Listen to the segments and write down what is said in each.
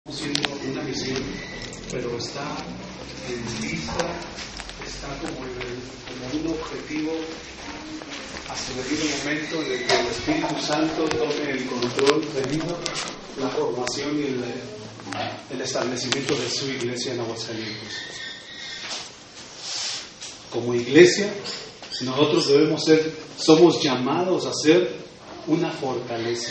siendo una misión, pero está en vista, está como un objetivo a su debido momento en el que el Espíritu Santo tome el control debido a la formación y el establecimiento de su iglesia en Aguascalientes. Como iglesia, nosotros somos llamados a ser una fortaleza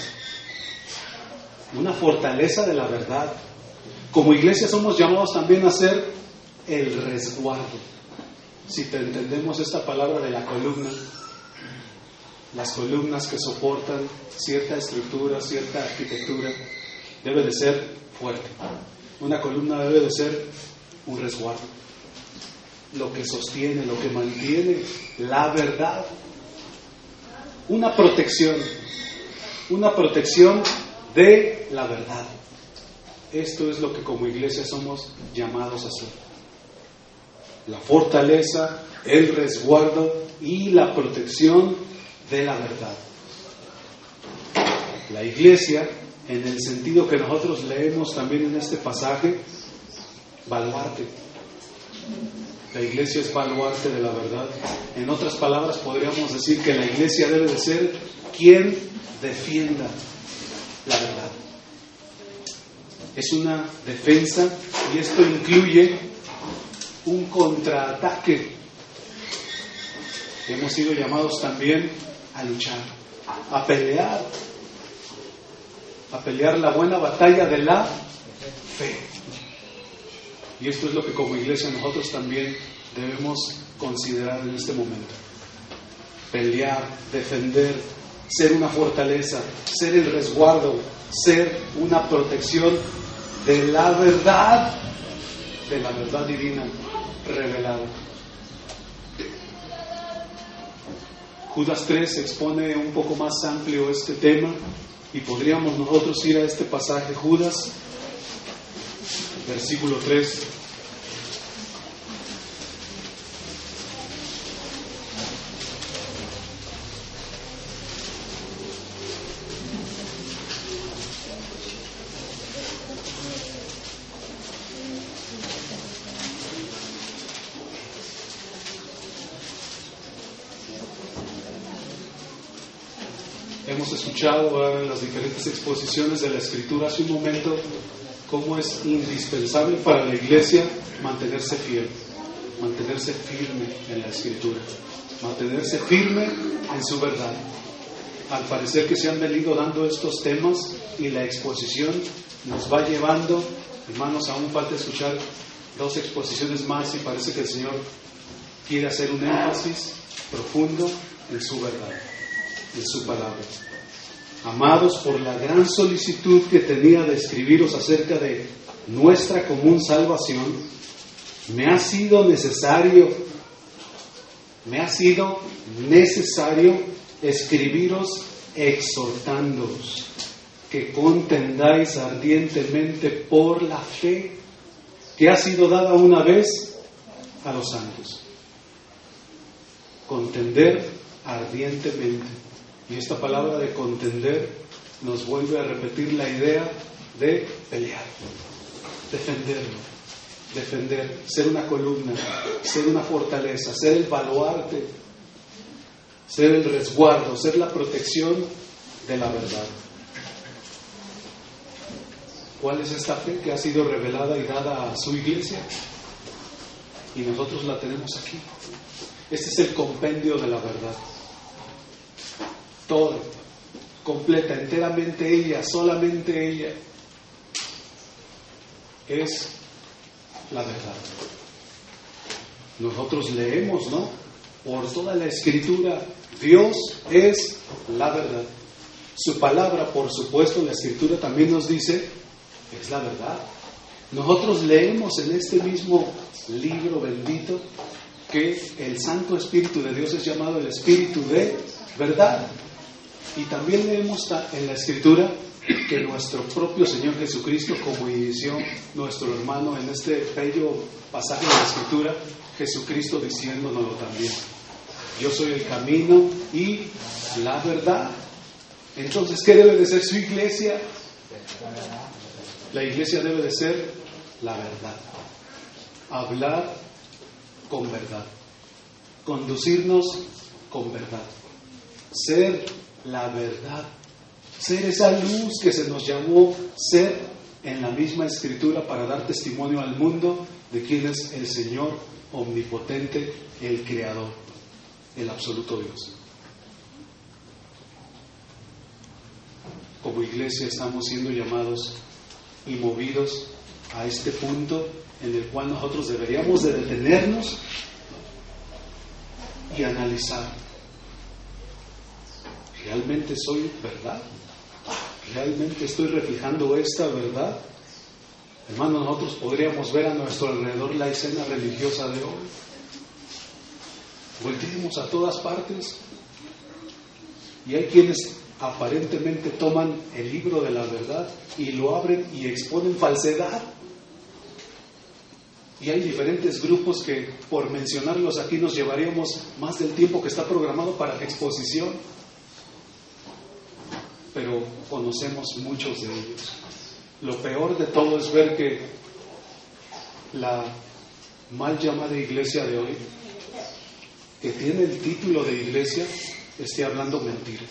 de la verdad. Como iglesia somos llamados también a ser el resguardo. Si te entendemos esta palabra de la columna, las columnas que soportan cierta estructura, cierta arquitectura, debe de ser fuerte. Una columna debe de ser un resguardo, lo que sostiene, lo que mantiene la verdad, una protección de la verdad. Esto es lo que como iglesia somos llamados a hacer: la fortaleza, el resguardo y la protección de la verdad. La iglesia, en el sentido que nosotros leemos también en este pasaje, baluarte. La iglesia es baluarte de la verdad. En otras palabras, podríamos decir que la iglesia debe de ser quien defienda la verdad. Es una defensa, y esto incluye un contraataque. Hemos sido llamados también a luchar, a pelear la buena batalla de la fe. Y esto es lo que como iglesia nosotros también debemos considerar en este momento: pelear, defender, ser una fortaleza, ser el resguardo, ser una protección de la verdad divina revelada. Judas 3 expone un poco más amplio este tema, y podríamos nosotros ir a este pasaje, Judas, versículo 3. Hemos escuchado en las diferentes exposiciones de la Escritura hace un momento cómo es indispensable para la iglesia mantenerse fiel, mantenerse firme en la Escritura, mantenerse firme en su verdad. Al parecer que se han venido dando estos temas y la exposición nos va llevando, hermanos, aún falta escuchar 2 exposiciones más, y parece que el Señor quiere hacer un énfasis profundo en su verdad, en su palabra. Amados, por la gran solicitud que tenía de escribiros acerca de nuestra común salvación, me ha sido necesario escribiros exhortándoos que contendáis ardientemente por la fe que ha sido dada una vez a los santos. Contender ardientemente. Y esta palabra de contender nos vuelve a repetir la idea de pelear, defender, ser una columna, ser una fortaleza, ser el baluarte, ser el resguardo, ser la protección de la verdad. ¿Cuál es esta fe que ha sido revelada y dada a su iglesia? Y nosotros la tenemos aquí. Este es el compendio de la verdad. Toda, completa, enteramente ella, solamente ella es la verdad. Nosotros leemos, ¿no? Por toda la Escritura, Dios es la verdad. Su palabra, por supuesto, la Escritura también nos dice, es la verdad. Nosotros leemos en este mismo libro bendito que el Santo Espíritu de Dios es llamado el Espíritu de verdad. Y también leemos en la Escritura que nuestro propio Señor Jesucristo, como inició nuestro hermano en este bello pasaje de la Escritura, Jesucristo diciéndonoslo también: yo soy el camino y la verdad. Entonces, ¿qué debe de ser su iglesia? La iglesia debe de ser la verdad. Hablar con verdad. Conducirnos con verdad. Ser la verdad. Ser esa luz que se nos llamó ser en la misma Escritura para dar testimonio al mundo de quién es el Señor omnipotente, el Creador, el absoluto Dios. Como iglesia estamos siendo llamados y movidos a este punto en el cual nosotros deberíamos de detenernos y analizar. ¿Realmente soy verdad? ¿Realmente estoy reflejando esta verdad? Hermanos, nosotros podríamos ver a nuestro alrededor la escena religiosa de hoy. Volteemos a todas partes y hay quienes aparentemente toman el libro de la verdad y lo abren y exponen falsedad. Y hay diferentes grupos que, por mencionarlos aquí, nos llevaríamos más del tiempo que está programado para la exposición. Pero conocemos muchos de ellos. Lo peor de todo es ver que la mal llamada iglesia de hoy, que tiene el título de iglesia, esté hablando mentiras.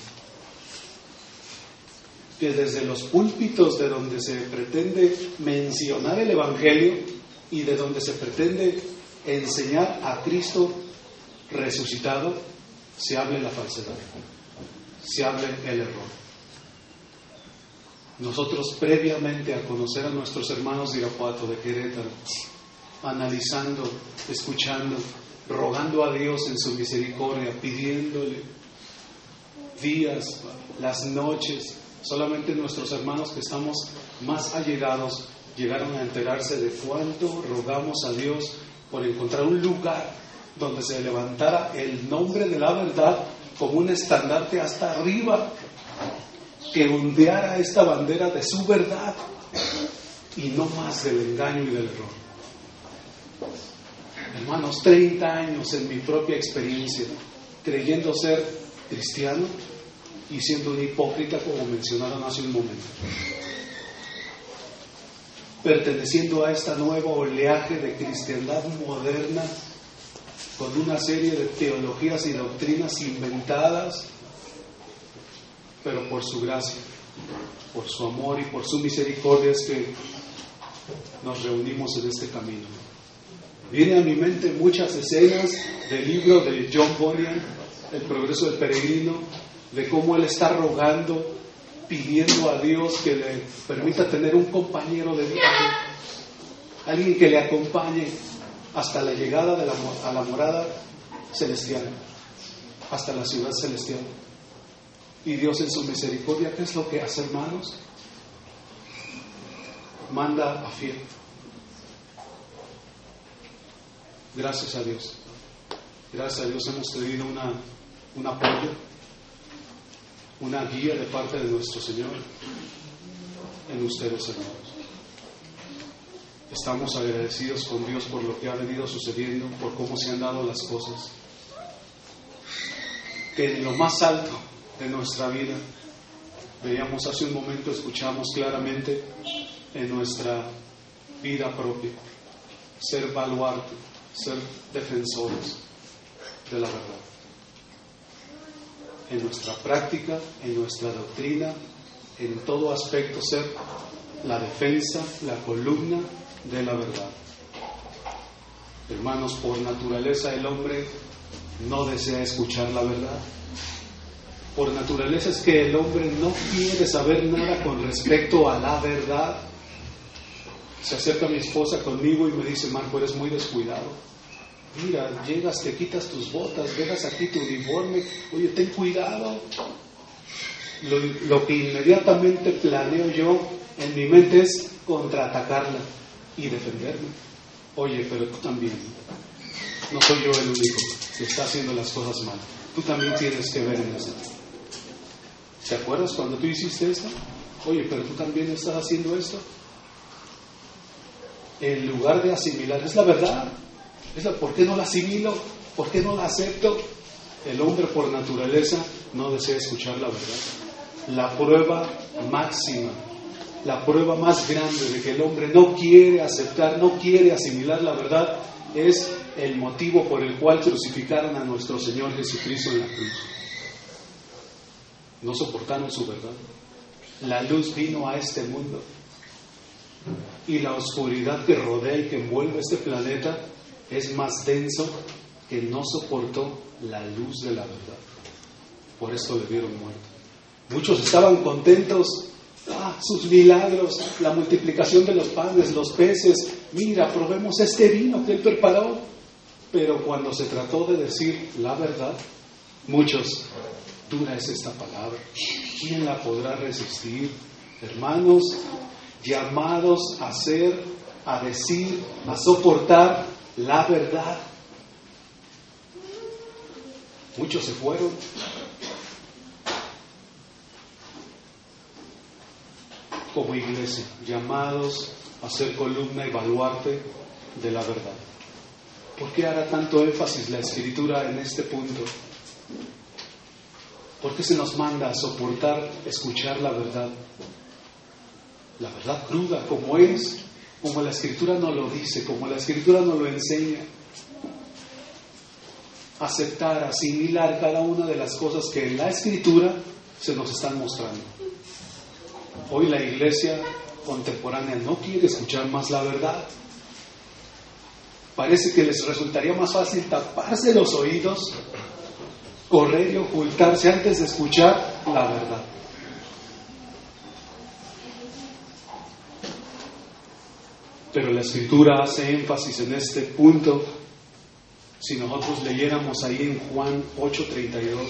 Que desde los púlpitos de donde se pretende mencionar el Evangelio y de donde se pretende enseñar a Cristo resucitado, se hable la falsedad, se hable el error. Nosotros, previamente a conocer a nuestros hermanos de Irapuato, de Querétaro, analizando, escuchando, rogando a Dios en su misericordia, pidiéndole días, las noches, solamente nuestros hermanos que estamos más allegados llegaron a enterarse de cuánto rogamos a Dios por encontrar un lugar donde se levantara el nombre de la verdad como un estandarte hasta arriba, que ondeara esta bandera de su verdad y no más del engaño y del error. Hermanos, 30 años en mi propia experiencia, creyendo ser cristiano y siendo un hipócrita, como mencionaron hace un momento. Perteneciendo a esta nueva oleaje de cristiandad moderna, con una serie de teologías y doctrinas inventadas, pero por su gracia, por su amor y por su misericordia es que nos reunimos en este camino. Vienen a mi mente muchas escenas del libro de John Bunyan, El progreso del peregrino, de cómo él está rogando, pidiendo a Dios que le permita tener un compañero de viaje, alguien que le acompañe hasta la llegada a la morada celestial, hasta la ciudad celestial. Y Dios en su misericordia, ¿qué es lo que hace, hermanos? Manda a fiel. Gracias a Dios. Gracias a Dios hemos tenido un apoyo, una guía de parte de nuestro Señor en ustedes, hermanos. Estamos agradecidos con Dios por lo que ha venido sucediendo, por cómo se han dado las cosas. Que en lo más alto de nuestra vida, veíamos hace un momento, escuchamos claramente en nuestra vida propia, ser baluarte, ser defensores de la verdad. En nuestra práctica, en nuestra doctrina, en todo aspecto, ser la defensa, la columna de la verdad. Hermanos, por naturaleza el hombre no desea escuchar la verdad. Por naturaleza es que el hombre no quiere saber nada con respecto a la verdad. Se acerca mi esposa conmigo y me dice: Marco, eres muy descuidado. Mira, llegas, te quitas tus botas, dejas aquí tu uniforme. Oye, ten cuidado. Lo que inmediatamente planeo yo en mi mente es contraatacarla y defenderme. Oye, pero tú también. No soy yo el único que está haciendo las cosas mal. Tú también tienes que ver en eso. ¿Te acuerdas cuando tú hiciste esto? Oye, pero tú también estás haciendo esto. En lugar de asimilar, es la verdad. ¿Por qué no la asimilo? ¿Por qué no la acepto? El hombre por naturaleza no desea escuchar la verdad. La prueba máxima la prueba más grande de que el hombre no quiere aceptar, no quiere asimilar la verdad, es el motivo por el cual crucificaron a nuestro Señor Jesucristo en la cruz. No soportaron su verdad. La luz vino a este mundo y la oscuridad que rodea y que envuelve este planeta es más denso que no soportó la luz de la verdad. Por eso le dieron muerte. Muchos estaban contentos. Sus milagros, la multiplicación de los panes, los peces. Mira, probemos este vino que Él preparó. Pero cuando se trató de decir la verdad, muchos, dura es esta palabra. ¿Quién la podrá resistir? Hermanos, llamados a ser, a decir, a soportar la verdad. Muchos se fueron. Como iglesia, llamados a ser columna y baluarte de la verdad. ¿Por qué hará tanto énfasis la Escritura en este punto? ¿Por qué se nos manda a soportar, escuchar la verdad? La verdad cruda, como es, como la Escritura nos lo dice, como la Escritura nos lo enseña. Aceptar, asimilar cada una de las cosas que en la Escritura se nos están mostrando. Hoy la iglesia contemporánea no quiere escuchar más la verdad. Parece que les resultaría más fácil taparse los oídos, correr y ocultarse antes de escuchar la verdad. Pero la Escritura hace énfasis en este punto. Si nosotros leyéramos ahí en Juan 8:32,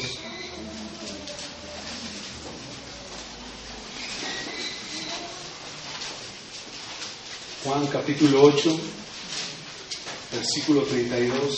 Juan capítulo 8, versículo 32.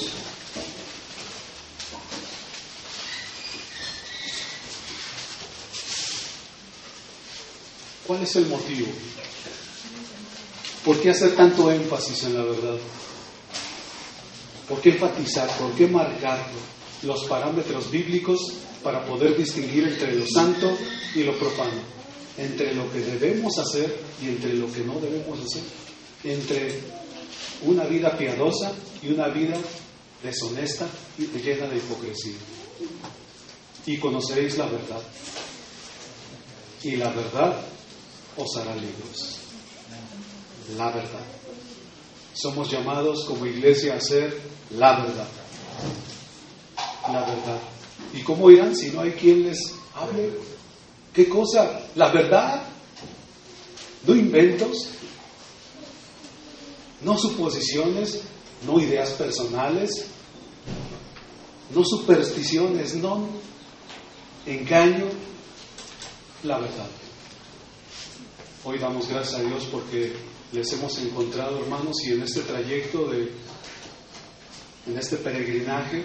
¿Cuál es el motivo? ¿Por qué hacer tanto énfasis en la verdad? ¿Por qué enfatizar? ¿Por qué marcar los parámetros bíblicos para poder distinguir entre lo santo y lo profano? Entre lo que debemos hacer y entre lo que no debemos hacer. Entre una vida piadosa y una vida deshonesta y llena de hipocresía. Y conoceréis la verdad. Y la verdad os hará libres. La verdad. Somos llamados como iglesia a hacer la verdad. La verdad. ¿Y cómo irán si no hay quien les hable? ¿Qué cosa? La verdad. No inventos. No suposiciones, no ideas personales, no supersticiones, no engaño, la verdad. Hoy damos gracias a Dios porque les hemos encontrado, hermanos, y en este trayecto, en este peregrinaje,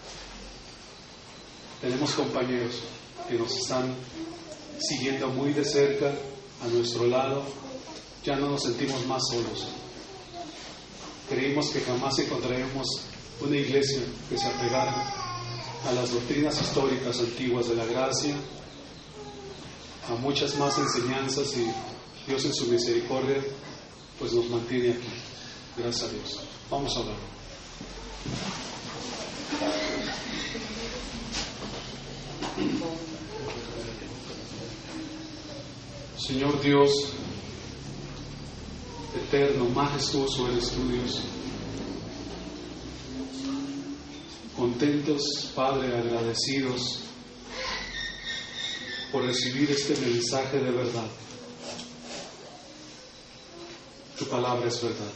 tenemos compañeros que nos están siguiendo muy de cerca, a nuestro lado. Ya no nos sentimos más solos. Creímos que jamás encontraríamos una iglesia que se apegara a las doctrinas históricas antiguas de la gracia, a muchas más enseñanzas, y Dios en su misericordia pues nos mantiene aquí. Gracias a Dios. Vamos a orar. Señor Dios eterno, majestuoso eres tú, Dios. Contentos, Padre, agradecidos por recibir este mensaje de verdad. Tu palabra es verdad.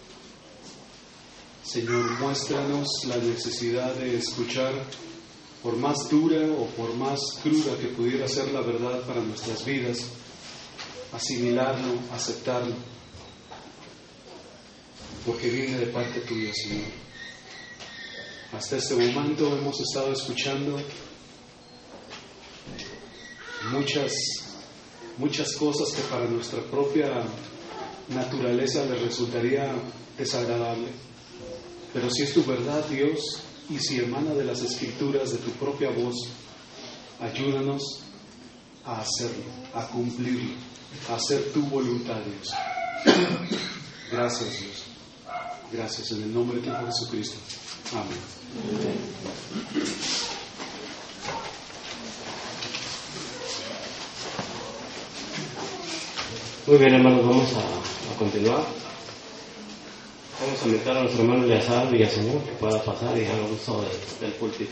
Señor, muéstranos la necesidad de escuchar, por más dura o por más cruda que pudiera ser la verdad para nuestras vidas, asimilarlo, aceptarlo, porque viene de parte tuya, Señor. Hasta este momento hemos estado escuchando muchas cosas que para nuestra propia naturaleza les resultaría desagradable. Pero si es tu verdad, Dios, y si emana de las Escrituras, de tu propia voz, ayúdanos a hacerlo, a cumplirlo. a hacer tu voluntad, Dios. Gracias, Dios. Gracias en el nombre de tu Hijo Jesucristo. Amén. Muy bien, hermanos, vamos a continuar. Vamos a invitar a nuestro hermano Eleazar Villaseñor que pueda pasar y haga uso del púlpito.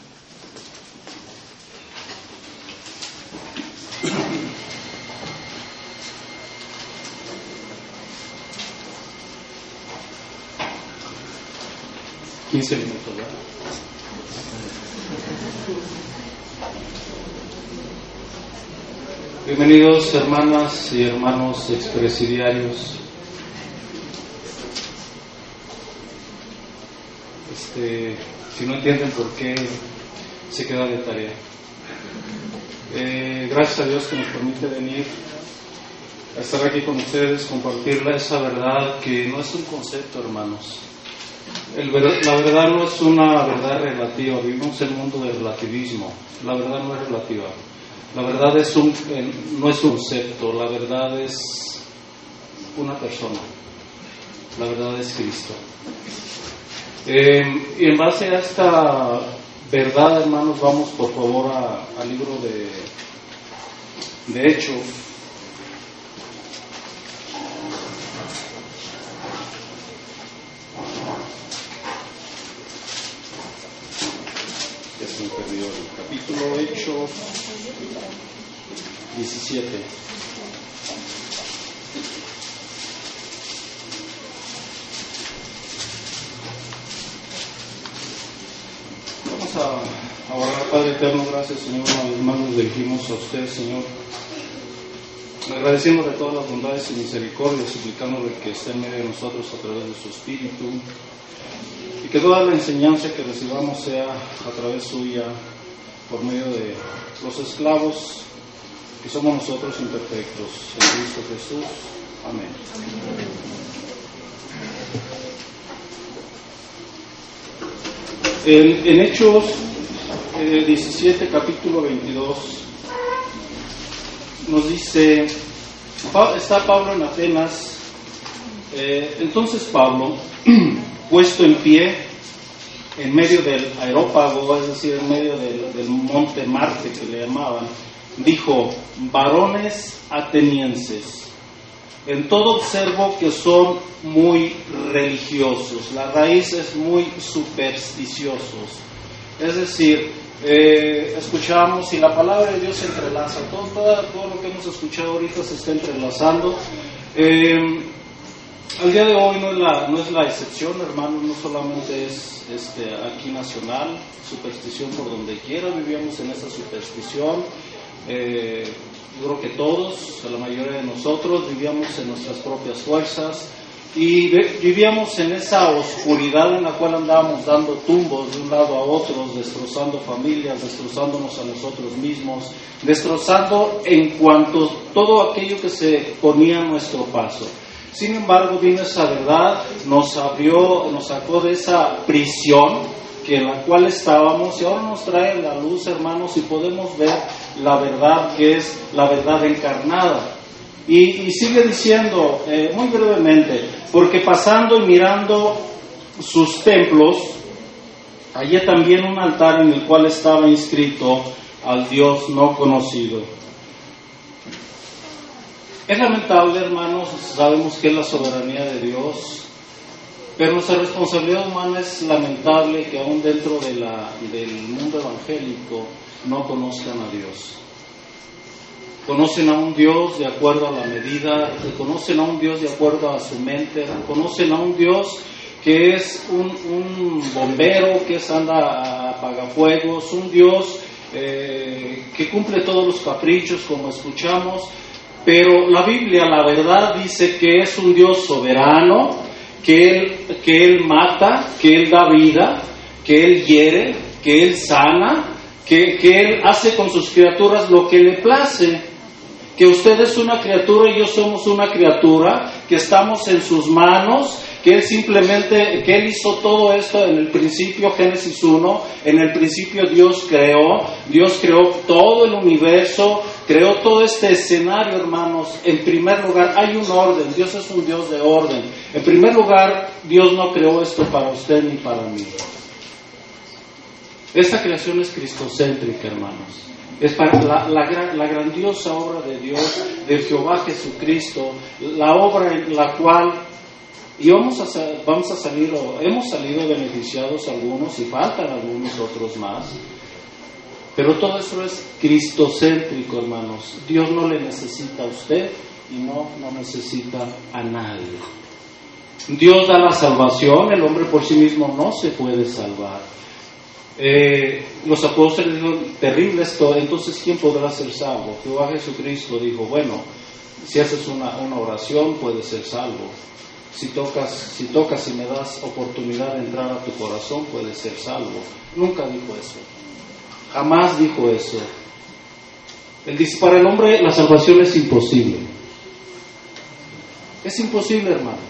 $15 minutos, ¿verdad? Bienvenidos, hermanas y hermanos expresidiarios. Si no entienden por qué, se queda de tarea. Gracias a Dios que nos permite venir a estar aquí con ustedes, compartirles esa verdad que no es un concepto, hermanos. La verdad no es una verdad relativa. Vivimos en un mundo de relativismo. La verdad no es relativa. La verdad no es un concepto. La verdad es una persona. La verdad es Cristo. Y en base a esta verdad, hermanos, vamos por favor al libro de Hechos. Ya se me perdió el capítulo Hechos 17. Vamos a orar. Padre eterno, gracias, Señor. Una vez más nos dirigimos a usted, Señor. Le agradecemos de todas las bondades y misericordias, suplicándole que esté en medio de nosotros a través de su Espíritu, y que toda la enseñanza que recibamos sea a través suya, por medio de los esclavos que somos nosotros imperfectos, en Cristo Jesús. Amén. En Hechos 17, capítulo 22, nos dice, está Pablo en Atenas. Entonces Pablo, puesto en pie en medio del aerópago, es decir, en medio del monte Marte que le llamaban, dijo: varones atenienses, en todo observo que son muy religiosos. La raíz es muy supersticiosos. Es decir, escuchamos y la palabra de Dios se entrelaza. Todo lo que hemos escuchado ahorita se está entrelazando. Al día de hoy no es la excepción, hermanos. No solamente es aquí nacional, superstición por donde quiera. Vivíamos en esa superstición. Yo creo que todos, la mayoría de nosotros, vivíamos en nuestras propias fuerzas y vivíamos en esa oscuridad en la cual andábamos dando tumbos de un lado a otro, destrozando familias, destrozándonos a nosotros mismos, destrozando en cuanto todo aquello que se ponía a nuestro paso. Sin embargo, vino esa verdad, nos sacó de esa prisión en la cual estábamos, y ahora nos trae la luz, hermanos, y podemos ver la verdad, que es la verdad encarnada. Y sigue diciendo muy brevemente: porque pasando y mirando sus templos, hallé también un altar en el cual estaba inscrito al Dios no conocido. Es lamentable, hermanos, sabemos que es la soberanía de Dios, pero nuestra responsabilidad humana es lamentable que aún dentro del mundo evangélico no conozcan a Dios. Conocen a un Dios de acuerdo a la medida, conocen a un Dios de acuerdo a su mente, conocen a un Dios que es un bombero, que anda a apagafuegos, un Dios que cumple todos los caprichos, como escuchamos. Pero la Biblia, la verdad, dice que es un Dios soberano, que Él mata, que Él da vida, que Él hiere, que Él sana, que Él hace con sus criaturas lo que le place. Que usted es una criatura y yo somos una criatura, que estamos en sus manos, que Él hizo todo esto en el principio, Génesis 1, en el principio Dios creó todo el universo, creó todo este escenario, hermanos, en primer lugar hay un orden. Dios es un Dios de orden. En primer lugar, Dios no creó esto para usted ni para mí. Esta creación es cristocéntrica, hermanos. Es para la grandiosa obra de Dios, de Jehová Jesucristo, la obra en la cual hemos salido beneficiados algunos y faltan algunos otros más. Pero todo eso es cristocéntrico, hermanos. Dios no le necesita a usted y no necesita a nadie. Dios da la salvación, el hombre por sí mismo no se puede salvar. Los apóstoles dijeron, terrible esto, entonces ¿quién podrá ser salvo? Jehová Jesucristo dijo, bueno, si haces una oración puedes ser salvo. Si tocas y me das oportunidad de entrar a tu corazón, puedes ser salvo. Nunca dijo eso. Jamás dijo eso. Él dice, para el hombre la salvación es imposible. Es imposible, hermanos.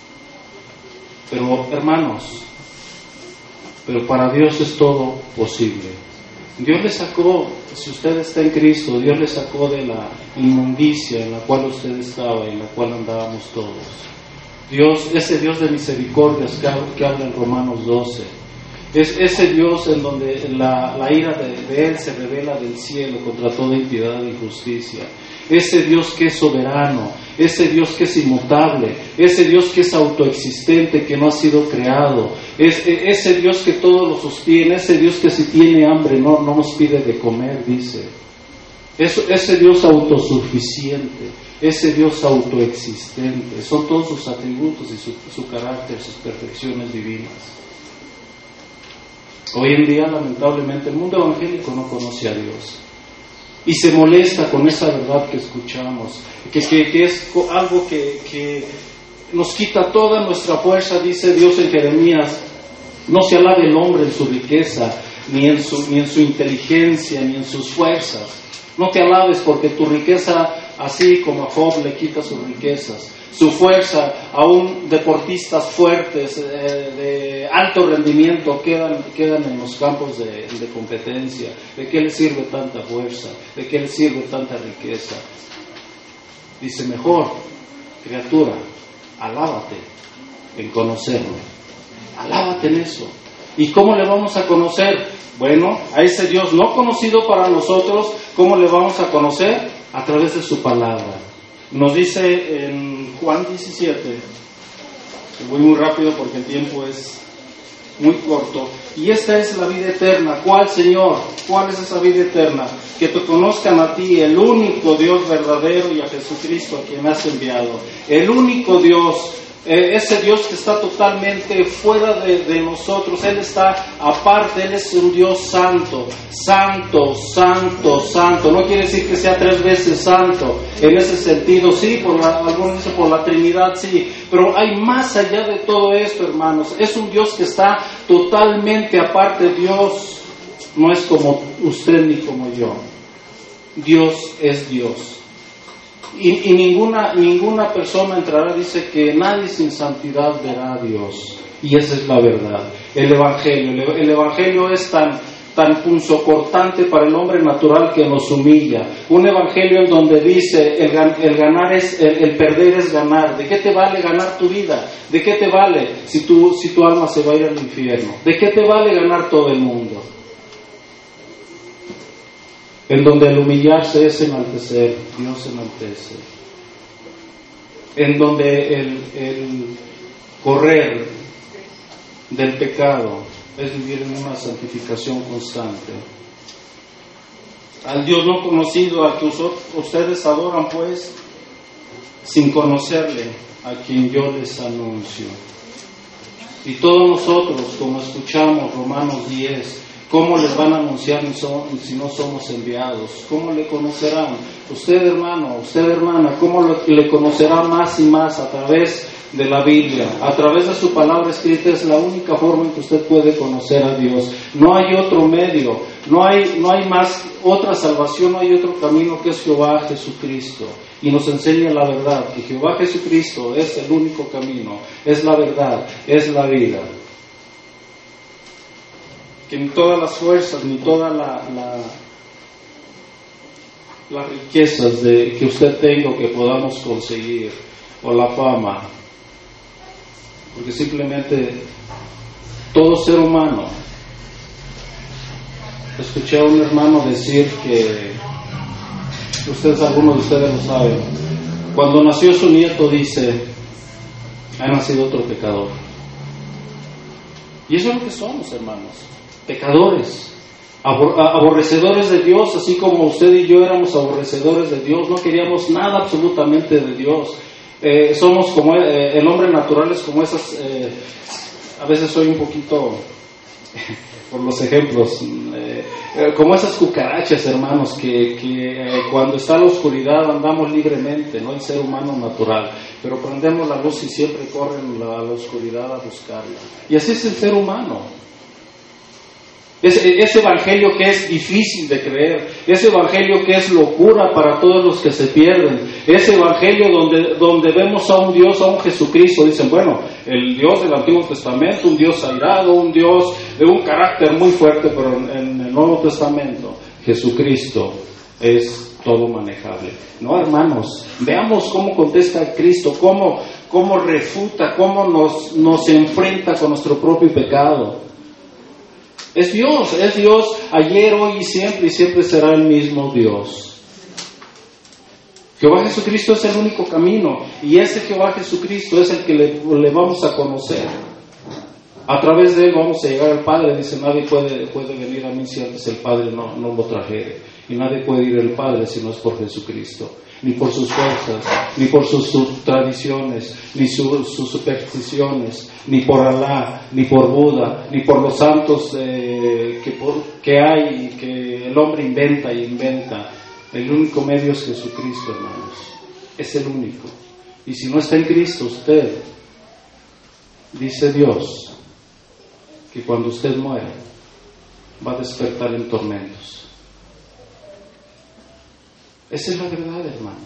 Pero para Dios es todo posible. Dios le sacó, si usted está en Cristo, Dios le sacó de la inmundicia en la cual usted estaba y en la cual andábamos todos. Dios, ese Dios de misericordias que habla en Romanos 12, es ese Dios en donde la ira de Él se revela del cielo contra toda impiedad e injusticia. Ese Dios que es soberano, ese Dios que es inmutable, ese Dios que es autoexistente, que no ha sido creado, ese Dios que todo lo sostiene, ese Dios que si tiene hambre no nos pide de comer, dice. Ese Dios autosuficiente, ese Dios autoexistente, son todos sus atributos y su carácter, sus perfecciones divinas. Hoy en día, lamentablemente, el mundo evangélico no conoce a Dios y se molesta con esa verdad que escuchamos, que es algo que nos quita toda nuestra fuerza. Dice Dios en Jeremías, no se alabe el hombre en su riqueza, ni en su inteligencia, ni en sus fuerzas. No te alabes, porque tu riqueza, así como a Job le quita sus riquezas, su fuerza, aún deportistas fuertes, de alto rendimiento, quedan en los campos de competencia. ¿De qué les sirve tanta fuerza? ¿De qué les sirve tanta riqueza? Dice, mejor, criatura, alábate en conocerlo. Alábate en eso. ¿Y cómo le vamos a conocer? Bueno, a ese Dios no conocido para nosotros, ¿cómo le vamos a conocer? A través de su palabra. Nos dice en Juan 17, voy muy rápido porque el tiempo es muy corto, y esta es la vida eterna. ¿Cuál, Señor? ¿Cuál es esa vida eterna? Que te conozcan a ti, el único Dios verdadero, y a Jesucristo, a quien has enviado. El único Dios, ese Dios que está totalmente fuera de nosotros. Él está aparte, Él es un Dios santo, santo, santo, santo. No quiere decir que sea 3 veces santo, en ese sentido sí, algunos dicen por la Trinidad, sí, pero hay más allá de todo esto, hermanos. Es un Dios que está totalmente aparte. Dios no es como usted ni como yo. Dios es Dios. Y ninguna persona entrará, dice que nadie sin santidad verá a Dios. Y esa es la verdad. El Evangelio es tan punzocortante para el hombre natural que nos humilla. Un Evangelio en donde dice el perder es ganar. ¿De qué te vale ganar tu vida? ¿De qué te vale si tu alma se va a ir al infierno? ¿De qué te vale ganar todo el mundo? En donde el humillarse es enaltecer, Dios enaltece. En donde el correr del pecado es vivir en una santificación constante. Al Dios no conocido, al que ustedes adoran, pues, sin conocerle, a quien yo les anuncio. Y todos nosotros, como escuchamos Romanos 10, ¿cómo les van a anunciar si no somos enviados? ¿Cómo le conocerán? Usted, hermano, usted, hermana, ¿cómo le conocerá más y más? A través de la Biblia, a través de su palabra escrita. Es la única forma en que usted puede conocer a Dios. No hay otro medio, no hay más otra salvación, no hay otro camino que es Jehová Jesucristo. Y nos enseña la verdad, que Jehová Jesucristo es el único camino, es la verdad, es la vida. Que ni todas las fuerzas, ni toda las riquezas que usted tenga o que podamos conseguir, o la fama, porque simplemente todo ser humano. Escuché a un hermano decir que, algunos de ustedes lo saben, cuando nació su nieto dice, ha nacido otro pecador. Y eso es lo que somos, hermanos, pecadores, aborrecedores de Dios, así como usted y yo éramos aborrecedores de Dios, no queríamos nada absolutamente de Dios. Somos como el hombre natural, es como esas, a veces soy un poquito, por los ejemplos, como esas cucarachas, hermanos, que cuando está la oscuridad andamos libremente, no el ser humano natural, pero prendemos la luz y siempre corren a la oscuridad a buscarla. Y así es el ser humano. Ese evangelio que es difícil de creer, ese evangelio que es locura para todos los que se pierden, ese evangelio donde vemos a un Dios, a un Jesucristo, dicen, bueno, el Dios del Antiguo Testamento, un Dios airado, un Dios de un carácter muy fuerte, pero en el Nuevo Testamento, Jesucristo es todo manejable. No, hermanos, veamos cómo contesta Cristo, cómo refuta, cómo nos enfrenta con nuestro propio pecado. Es Dios ayer, hoy y siempre será el mismo Dios. Jehová Jesucristo es el único camino, y ese Jehová Jesucristo es el que le vamos a conocer. A través de él vamos a llegar al Padre. Dice, nadie puede venir a mí si antes el Padre no lo trajere, y nadie puede ir al Padre si no es por Jesucristo, ni por sus fuerzas, ni por sus tradiciones, ni sus supersticiones, ni por Alá, ni por Buda, ni por los santos que hay y que el hombre inventa y inventa. El único medio es Jesucristo, hermanos. Es el único. Y si no está en Cristo usted, dice Dios, que cuando usted muera va a despertar en tormentos. Esa es la verdad, hermanos.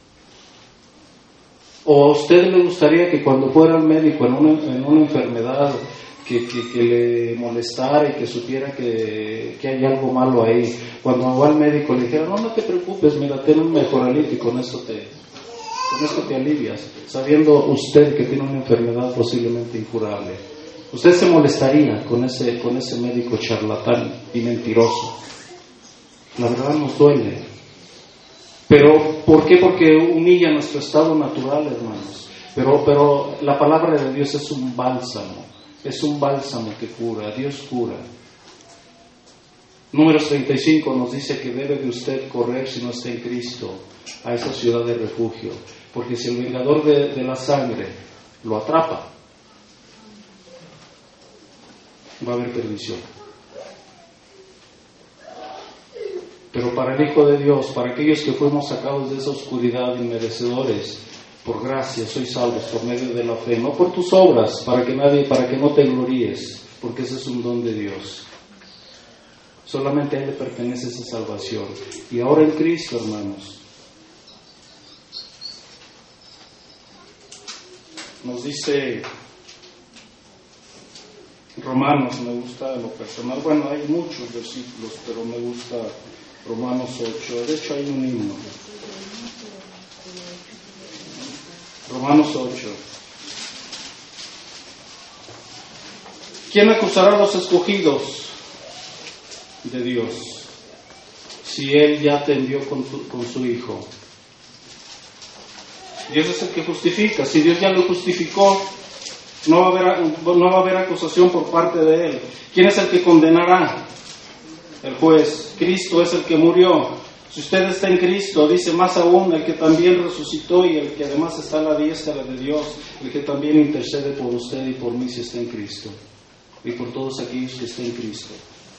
¿O a usted le gustaría que cuando fuera al médico en una enfermedad que le molestara y que supiera que hay algo malo ahí, cuando va al médico le dijera, no te preocupes, mira, ten un mejoralito y con esto te alivias, sabiendo usted que tiene una enfermedad posiblemente incurable? Usted se molestaría con ese médico charlatán y mentiroso. La verdad nos duele. Pero, ¿por qué? Porque humilla nuestro estado natural, hermanos. Pero la palabra de Dios es un bálsamo que cura, Dios cura. Números 35 nos dice que debe de usted correr, si no está en Cristo, a esa ciudad de refugio, porque si el vengador de la sangre lo atrapa, va a haber perdición. Pero para el Hijo de Dios, para aquellos que fuimos sacados de esa oscuridad inmerecedores, por gracia sois salvos por medio de la fe, no por tus obras, para que no te gloríes, porque ese es un don de Dios. Solamente a Él le pertenece esa salvación. Y ahora en Cristo, hermanos, nos dice Romanos, me gusta lo personal, bueno, hay muchos versículos, pero me gusta Romanos 8, de hecho hay un himno. Romanos 8. ¿Quién acusará a los escogidos de Dios si Él ya te envió con su Hijo? Dios es el que justifica. Si Dios ya lo justificó, no va a haber acusación por parte de Él. ¿Quién es el que condenará? El juez. Cristo es el que murió. Si usted está en Cristo, dice más aún, el que también resucitó y el que además está a la diestra de Dios, el que también intercede por usted y por mí si está en Cristo, y por todos aquellos que estén en Cristo.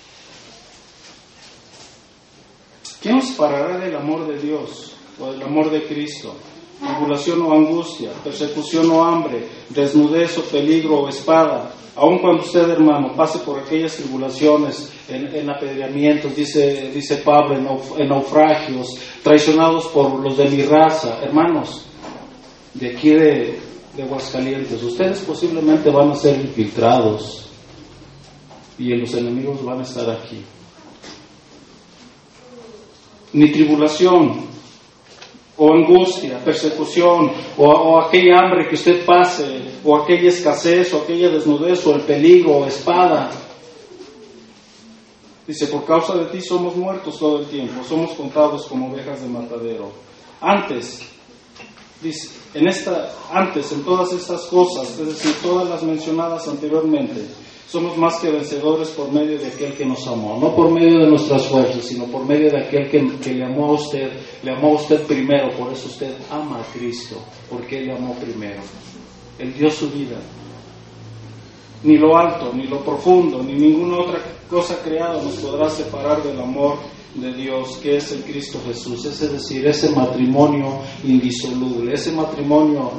¿Quién nos separará del amor de Dios o del amor de Cristo? Tribulación o angustia, persecución o hambre, desnudez o peligro o espada. Aun cuando usted, hermano, pase por aquellas tribulaciones, en apedreamientos, dice Pablo, en naufragios, traicionados por los de mi raza, hermanos, de aquí de Aguascalientes, ustedes posiblemente van a ser infiltrados y los enemigos van a estar aquí. ni tribulación, o angustia, persecución, o aquella hambre que usted pase, o aquella escasez, o aquella desnudez, o el peligro, o espada. Dice, por causa de ti somos muertos todo el tiempo, somos contados como ovejas de matadero. Antes, dice, en todas estas cosas, es decir, todas las mencionadas anteriormente, somos más que vencedores por medio de aquel que nos amó, no por medio de nuestras fuerzas, sino por medio de aquel que le amó a usted primero. Por eso usted ama a Cristo, porque Él le amó primero. Él dio su vida. Ni lo alto, ni lo profundo, ni ninguna otra cosa creada nos podrá separar del amor de Dios, que es el Cristo Jesús. Es decir, ese matrimonio indisoluble, ese matrimonio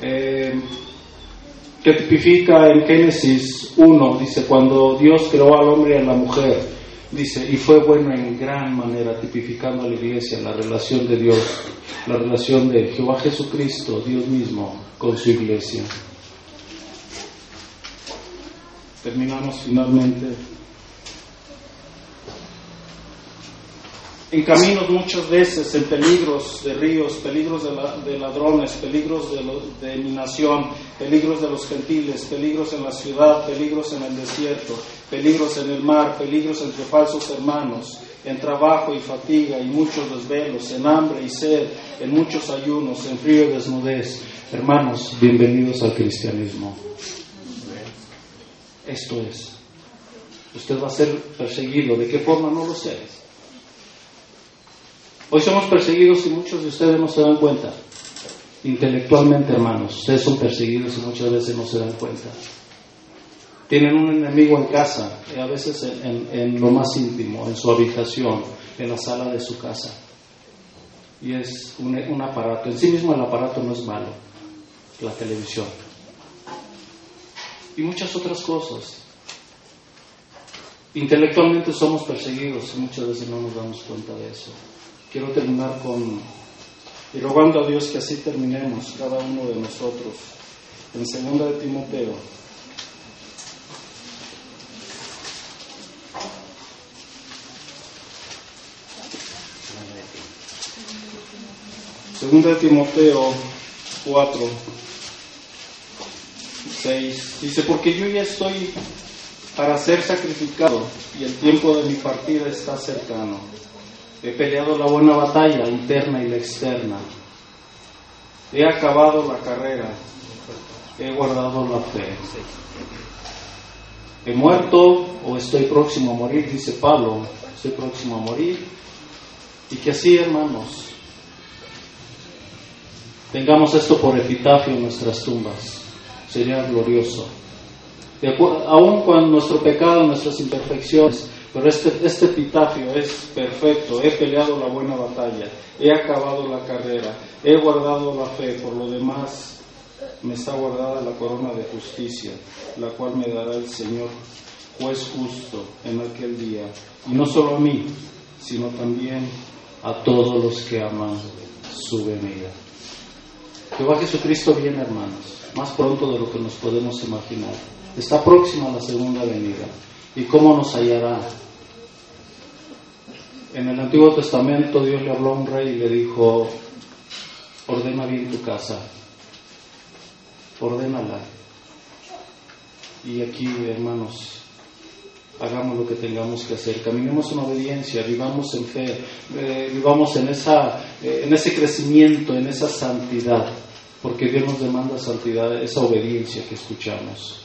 que tipifica en Génesis 1, dice, cuando Dios creó al hombre y a la mujer, dice, y fue bueno en gran manera, tipificando a la iglesia, la relación de Dios, la relación de Jehová Jesucristo, Dios mismo, con su iglesia. Terminamos finalmente. En caminos muchas veces, en peligros de ríos, peligros de ladrones, peligros de minación, peligros de los gentiles, peligros en la ciudad, peligros en el desierto, peligros en el mar, peligros entre falsos hermanos, en trabajo y fatiga y muchos desvelos, en hambre y sed, en muchos ayunos, en frío y desnudez. Hermanos, bienvenidos al cristianismo. Esto es. Usted va a ser perseguido. ¿De qué forma? No lo sé. Hoy somos perseguidos y muchos de ustedes no se dan cuenta. Intelectualmente, hermanos, ustedes son perseguidos y muchas veces no se dan cuenta. Tienen un enemigo en casa, y a veces en lo más íntimo, en su habitación, en la sala de su casa. Y es un aparato. En sí mismo el aparato no es malo, la televisión. Y muchas otras cosas. Intelectualmente somos perseguidos y muchas veces no nos damos cuenta de eso. Quiero terminar y rogando a Dios que así terminemos cada uno de nosotros en 2 de Timoteo. Segunda de Timoteo 4, 6, dice, porque yo ya estoy para ser sacrificado y el tiempo de mi partida está cercano. He peleado la buena batalla interna y la externa. He acabado la carrera. He guardado la fe. He muerto o estoy próximo a morir, dice Pablo. Estoy próximo a morir. Y que así, hermanos, tengamos esto por epitafio en nuestras tumbas. Sería glorioso. Aún con nuestro pecado, nuestras imperfecciones, pero este epitafio es perfecto. He peleado la buena batalla, he acabado la carrera, he guardado la fe, por lo demás me está guardada la corona de justicia, la cual me dará el Señor, juez justo, en aquel día, y no solo a mí, sino también a todos los que aman su venida. Jehová Jesucristo viene, hermanos, más pronto de lo que nos podemos imaginar. Está próxima a la segunda venida. ¿Y cómo nos hallará? En el Antiguo Testamento Dios le habló a un rey y le dijo, ordena bien tu casa, ordénala. Y aquí, hermanos, hagamos lo que tengamos que hacer, caminemos en obediencia, vivamos en fe, vivamos en ese crecimiento, en esa santidad, porque Dios nos demanda santidad, esa obediencia que escuchamos.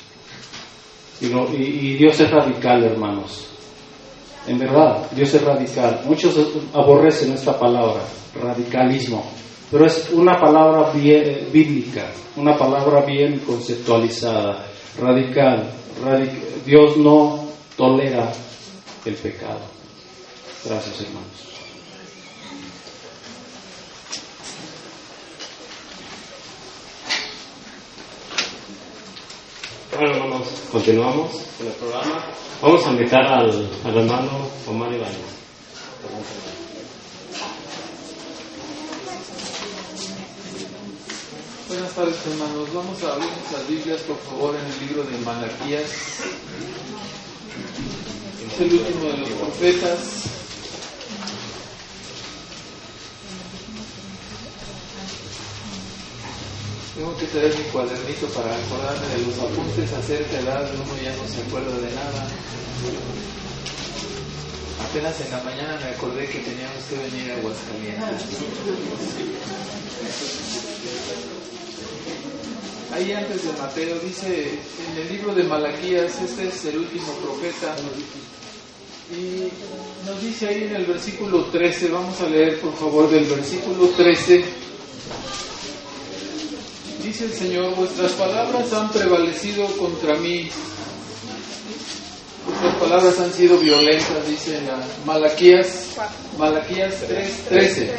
Y Dios es radical, hermanos. En verdad, Dios es radical. Muchos aborrecen esta palabra, radicalismo, pero es una palabra bien bíblica, una palabra bien conceptualizada. Radical. Dios no tolera el pecado. Gracias, hermanos. Bueno, hermanos, continuamos con el programa. Vamos a invitar al hermano Omar Ibáñez. Buenas tardes, hermanos. Vamos a abrir nuestras Biblias, por favor, en el libro de Malaquías. Es el último de los profetas. Tengo que tener mi cuadernito para acordarme de los apuntes a cierta edad, uno ya no se acuerda de nada. Apenas en la mañana me acordé que teníamos que venir a Aguascalientes. Ahí antes de Mateo dice en el libro de Malaquías, este es el último profeta, y nos dice ahí en el versículo 13, vamos a leer por favor del versículo 13, dice el Señor: vuestras palabras han prevalecido contra mí, vuestras palabras han sido violentas, dice en la Malaquías 3:13.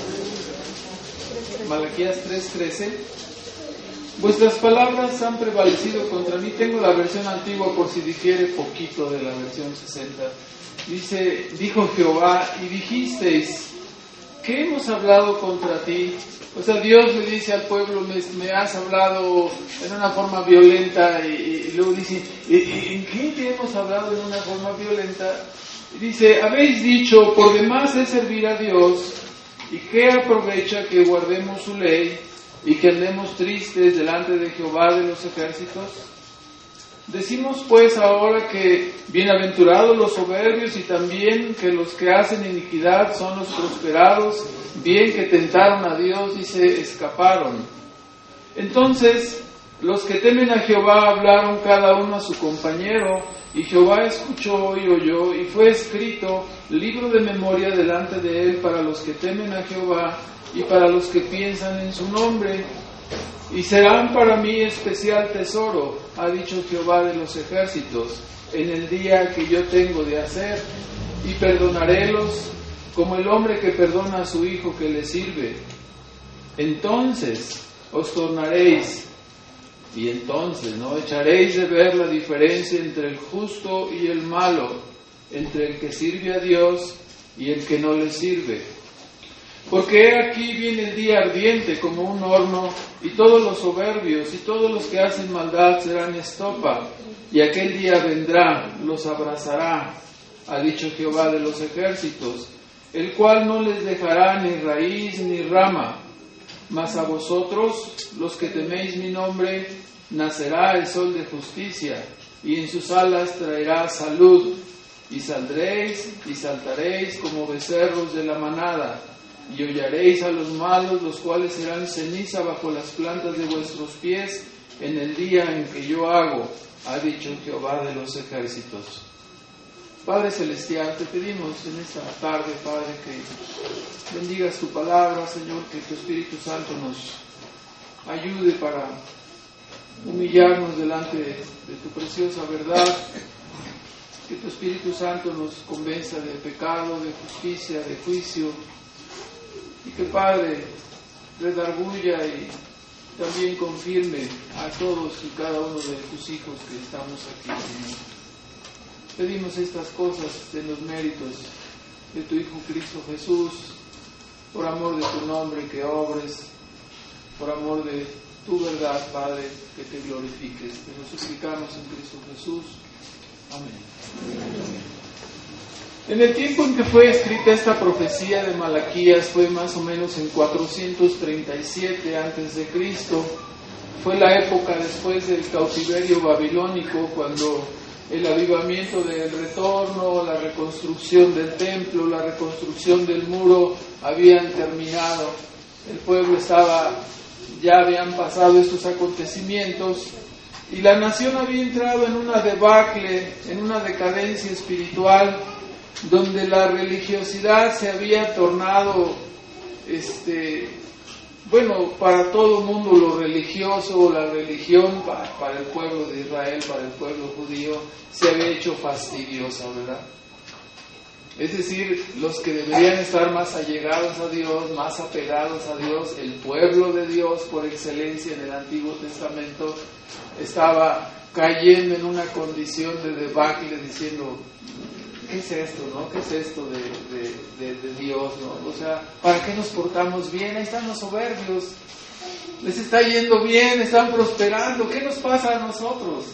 Malaquías 3:13. Vuestras palabras han prevalecido contra mí. Tengo la versión antigua por si difiere poquito de la versión 60. Dice, dijo Jehová, y dijisteis, ¿qué hemos hablado contra ti? O sea, Dios le dice al pueblo, me has hablado en una forma violenta, y luego dice, ¿en qué te hemos hablado en una forma violenta? Y dice, habéis dicho, por demás es servir a Dios, y qué aprovecha que guardemos su ley, y que andemos tristes delante de Jehová de los ejércitos. Decimos pues ahora que bienaventurados los soberbios y también que los que hacen iniquidad son los prosperados, bien que tentaron a Dios y se escaparon. Entonces los que temen a Jehová hablaron cada uno a su compañero, y Jehová escuchó y oyó, y fue escrito libro de memoria delante de él para los que temen a Jehová y para los que piensan en su nombre. Y serán para mí especial tesoro, ha dicho Jehová de los ejércitos, en el día que yo tengo de hacer, y perdonarélos como el hombre que perdona a su hijo que le sirve. Entonces os tornaréis, y entonces no echaréis de ver la diferencia entre el justo y el malo, entre el que sirve a Dios y el que no le sirve. Porque he aquí viene el día ardiente como un horno, y todos los soberbios y todos los que hacen maldad serán estopa, y aquel día vendrá, los abrazará, ha dicho Jehová de los ejércitos, el cual no les dejará ni raíz ni rama. Mas a vosotros, los que teméis mi nombre, nacerá el sol de justicia, y en sus alas traerá salud, y saldréis y saltaréis como becerros de la manada, y hollaréis a los malos, los cuales serán ceniza bajo las plantas de vuestros pies en el día en que yo hago, ha dicho Jehová de los ejércitos. Padre Celestial, te pedimos en esta tarde, Padre, que bendigas tu palabra, Señor, que tu Espíritu Santo nos ayude para humillarnos delante de tu preciosa verdad, que tu Espíritu Santo nos convenza de pecado, de justicia, de juicio, y que, Padre, redarguya y también confirme a todos y cada uno de tus hijos que estamos aquí, Señor. Pedimos estas cosas en los méritos de tu Hijo Cristo Jesús, por amor de tu nombre que obres, por amor de tu verdad, Padre, que te glorifiques. Te lo suplicamos en Cristo Jesús. Amén. En el tiempo en que fue escrita esta profecía de Malaquías fue más o menos en 437 a.C. Fue la época después del cautiverio babilónico, cuando el avivamiento del retorno, la reconstrucción del templo, la reconstrucción del muro habían terminado. El pueblo ya habían pasado estos acontecimientos y la nación había entrado en una debacle, en una decadencia espiritual, donde la religiosidad se había tornado, para todo el mundo lo religioso, la religión para el pueblo de Israel, para el pueblo judío, se había hecho fastidiosa, ¿verdad? Es decir, los que deberían estar más allegados a Dios, más apegados a Dios, el pueblo de Dios por excelencia en el Antiguo Testamento, estaba cayendo en una condición de debacle, diciendo, ¿qué es esto, no? ¿Qué es esto de Dios, no? O sea, ¿para qué nos portamos bien? Ahí están los soberbios, les está yendo bien, están prosperando, ¿qué nos pasa a nosotros?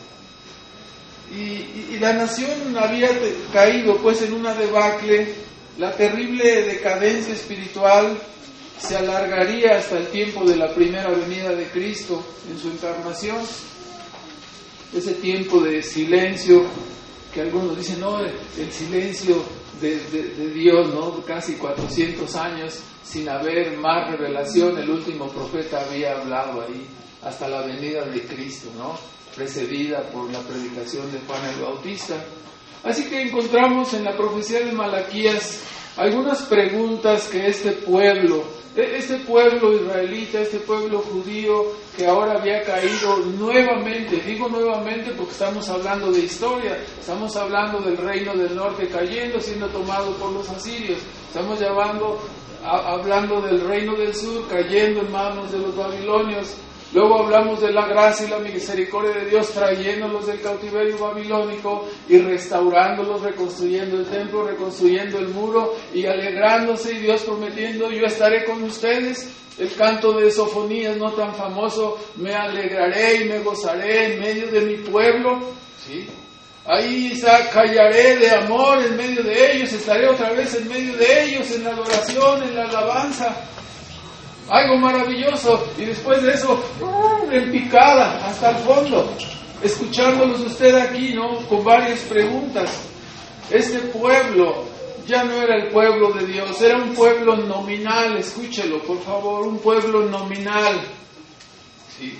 Y la nación había caído pues en una debacle, la terrible decadencia espiritual se alargaría hasta el tiempo de la primera venida de Cristo en su encarnación. Ese tiempo de silencio, que algunos dicen, no, el silencio de Dios, ¿no? Casi 400 años sin haber más revelación, el último profeta había hablado ahí, hasta la venida de Cristo, ¿no? Precedida por la predicación de Juan el Bautista. Así que encontramos en la profecía de Malaquías algunas preguntas que este pueblo israelita, este pueblo judío que ahora había caído nuevamente, digo nuevamente porque estamos hablando de historia, estamos hablando del reino del norte cayendo, siendo tomado por los asirios, estamos hablando del reino del sur cayendo en manos de los babilonios. Luego hablamos de la gracia y la misericordia de Dios trayéndolos del cautiverio babilónico y restaurándolos, reconstruyendo el templo, reconstruyendo el muro y alegrándose, y Dios prometiendo, yo estaré con ustedes. El canto de Sofonías, no tan famoso, me alegraré y me gozaré en medio de mi pueblo, ¿sí? Ahí callaré de amor en medio de ellos, estaré otra vez en medio de ellos, en la adoración, en la alabanza. Algo maravilloso, y después de eso, en picada, hasta el fondo, escuchándolos usted aquí, ¿no? Con varias preguntas. Este pueblo ya no era el pueblo de Dios, era un pueblo nominal, escúchelo, por favor, un pueblo nominal. Sí.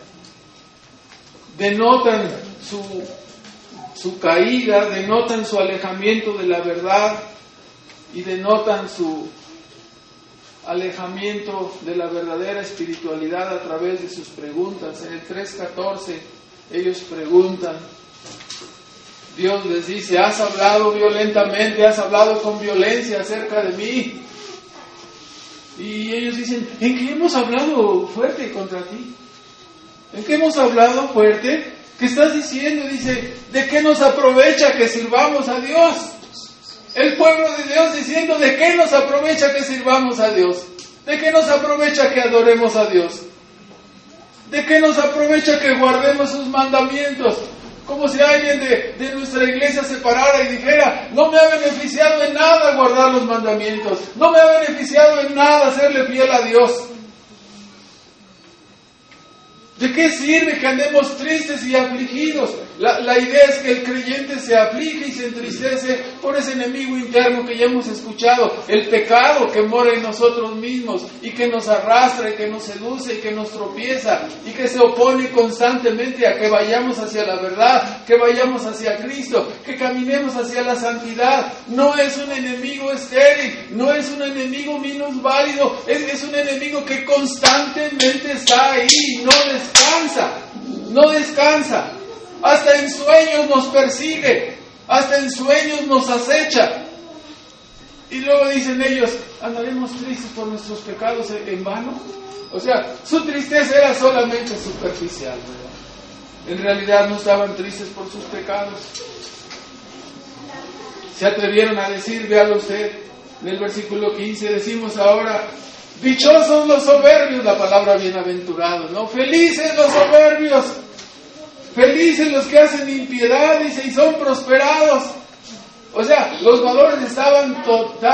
Denotan su caída, denotan su alejamiento de la verdad y denotan su alejamiento de la verdadera espiritualidad a través de sus preguntas. En el 3:14 ellos preguntan, Dios les dice, has hablado violentamente, has hablado con violencia acerca de mí. Y ellos dicen, ¿en qué hemos hablado fuerte contra ti? ¿En qué hemos hablado fuerte? ¿Qué estás diciendo? Dice, ¿de qué nos aprovecha que sirvamos a Dios? El pueblo de Dios diciendo, ¿de qué nos aprovecha que sirvamos a Dios? ¿De qué nos aprovecha que adoremos a Dios? ¿De qué nos aprovecha que guardemos sus mandamientos? Como si alguien de nuestra iglesia se parara y dijera, no me ha beneficiado en nada guardar los mandamientos, no me ha beneficiado en nada hacerle fiel a Dios. ¿De qué sirve que andemos tristes y afligidos? La idea es que el creyente se aflige y se entristece por ese enemigo interno que ya hemos escuchado, el pecado que mora en nosotros mismos y que nos arrastra y que nos seduce y que nos tropieza y que se opone constantemente a que vayamos hacia la verdad, que vayamos hacia Cristo, que caminemos hacia la santidad. No es un enemigo estéril, no es un enemigo minusválido, es un enemigo que constantemente está ahí, no descansa. Hasta en sueños nos persigue, hasta en sueños nos acecha. Y luego dicen ellos, ¿andaremos tristes por nuestros pecados en vano? O sea, su tristeza era solamente superficial, ¿verdad? En realidad no estaban tristes por sus pecados. Se atrevieron a decir, véalo usted, en el versículo 15 decimos ahora, dichosos los soberbios, la palabra bienaventurados, ¿no? Felices los soberbios. Felices los que hacen impiedad, dice, y son prosperados. O sea, los valores estaban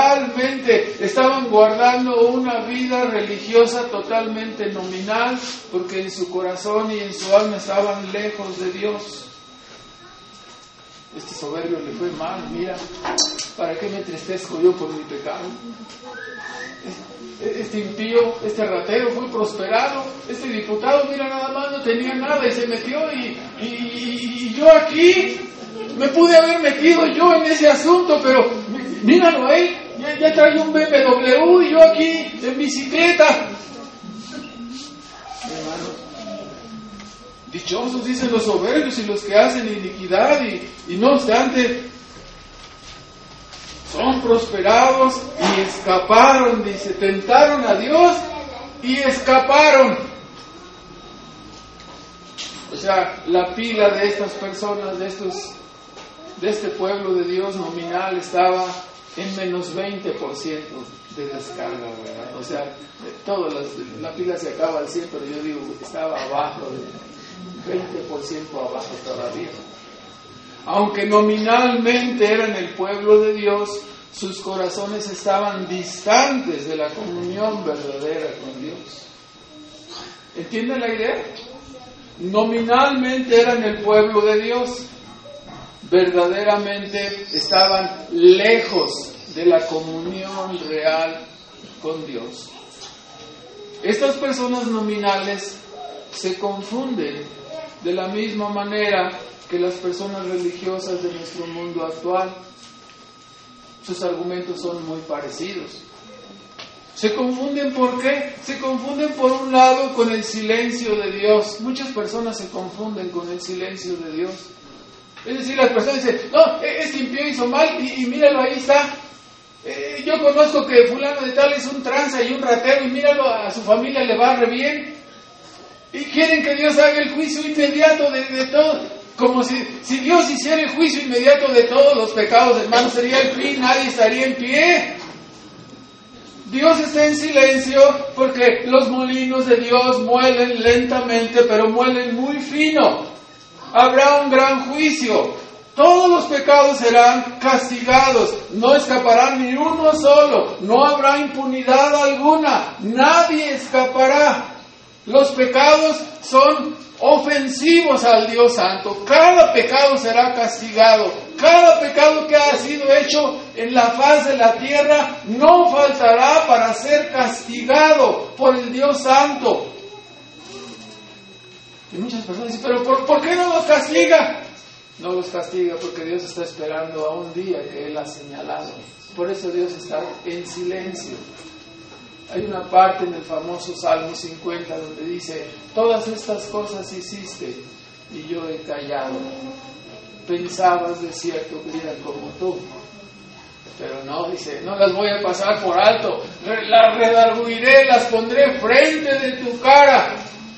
guardando una vida religiosa totalmente nominal, porque en su corazón y en su alma estaban lejos de Dios. Este soberbio le fue mal, mira, ¿para qué me entristezco yo por mi pecado? Este impío, este ratero fue prosperado, este diputado, mira, nada más no tenía nada y se metió y yo aquí me pude haber metido yo en ese asunto, pero míralo ahí, ya trae un BMW y yo aquí en bicicleta. Hermanos, dichosos dicen los soberbios y los que hacen iniquidad y no obstante son prosperados y escaparon, dice, tentaron a Dios y escaparon. O sea, la pila de estas personas, de este pueblo de Dios nominal estaba en menos 20% de descarga, ¿verdad? O sea, la pila se acaba al 100, pero yo digo, estaba abajo, 20% abajo todavía. Aunque nominalmente eran el pueblo de Dios, sus corazones estaban distantes de la comunión verdadera con Dios. ¿Entienden la idea? Nominalmente eran el pueblo de Dios, verdaderamente estaban lejos de la comunión real con Dios. Estas personas nominales se confunden de la misma manera que las personas religiosas de nuestro mundo actual. Sus argumentos son muy parecidos. Se confunden, ¿por qué? Se confunden por un lado con el silencio de Dios. Muchas personas se confunden con el silencio de Dios. Es decir, las personas dicen, no, este impío hizo mal y míralo, ahí está. Yo conozco que fulano de tal es un tranza y un ratero y míralo, a su familia le va re bien. Y quieren que Dios haga el juicio inmediato de todo. Como si Dios hiciera el juicio inmediato de todos los pecados, hermanos, sería el fin, nadie estaría en pie. Dios está en silencio porque los molinos de Dios muelen lentamente, pero muelen muy fino. Habrá un gran juicio. Todos los pecados serán castigados. No escapará ni uno solo. No habrá impunidad alguna. Nadie escapará. Los pecados son ofensivos al Dios Santo. Cada pecado será castigado. Cada pecado que ha sido hecho en la faz de la tierra no faltará para ser castigado por el Dios Santo. Y muchas personas dicen, pero ¿por qué no los castiga? No los castiga porque Dios está esperando a un día que Él ha señalado. Por eso Dios está en silencio. Hay una parte en el famoso Salmo 50 donde dice, todas estas cosas hiciste y yo he callado. Pensabas de cierto que eran como tú. Pero no, dice, no las voy a pasar por alto. Las redarguiré, las pondré frente de tu cara.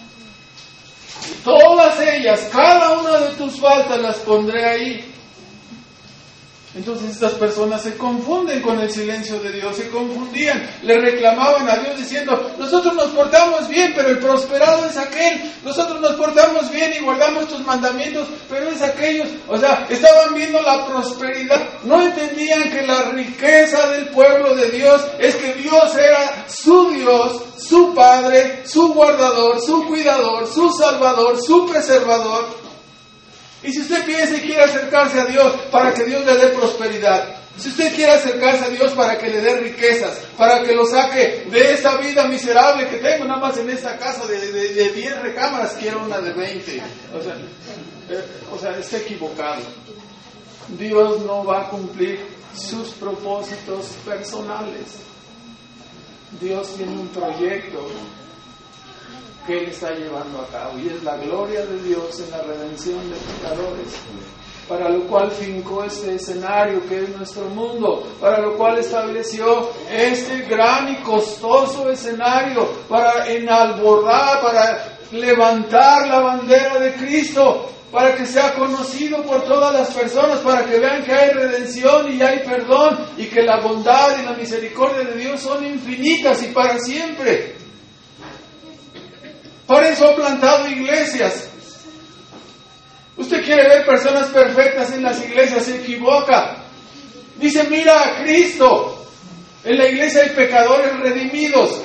Todas ellas, cada una de tus faltas las pondré ahí. Entonces estas personas se confunden con el silencio de Dios, se confundían, le reclamaban a Dios diciendo, nosotros nos portamos bien, pero el prosperado es aquel, nosotros nos portamos bien y guardamos tus mandamientos, pero es aquellos, o sea, estaban viendo la prosperidad, no entendían que la riqueza del pueblo de Dios es que Dios era su Dios, su Padre, su guardador, su cuidador, su salvador, su preservador. Y si usted piensa y quiere acercarse a Dios para que Dios le dé prosperidad, si usted quiere acercarse a Dios para que le dé riquezas, para que lo saque de esta vida miserable que tengo, nada más en esta casa de 10 recámaras, quiero una de 20. O sea, está equivocado. Dios no va a cumplir sus propósitos personales. Dios tiene un proyecto que Él está llevando a cabo, y es la gloria de Dios en la redención de pecadores, para lo cual fincó este escenario que es nuestro mundo, para lo cual estableció este gran y costoso escenario, para enalbordar, para levantar la bandera de Cristo, para que sea conocido por todas las personas, para que vean que hay redención y hay perdón, y que la bondad y la misericordia de Dios son infinitas y para siempre. Por eso ha plantado iglesias. Usted quiere ver personas perfectas en las iglesias, se equivoca. Dice, mira a Cristo. En la iglesia hay pecadores redimidos.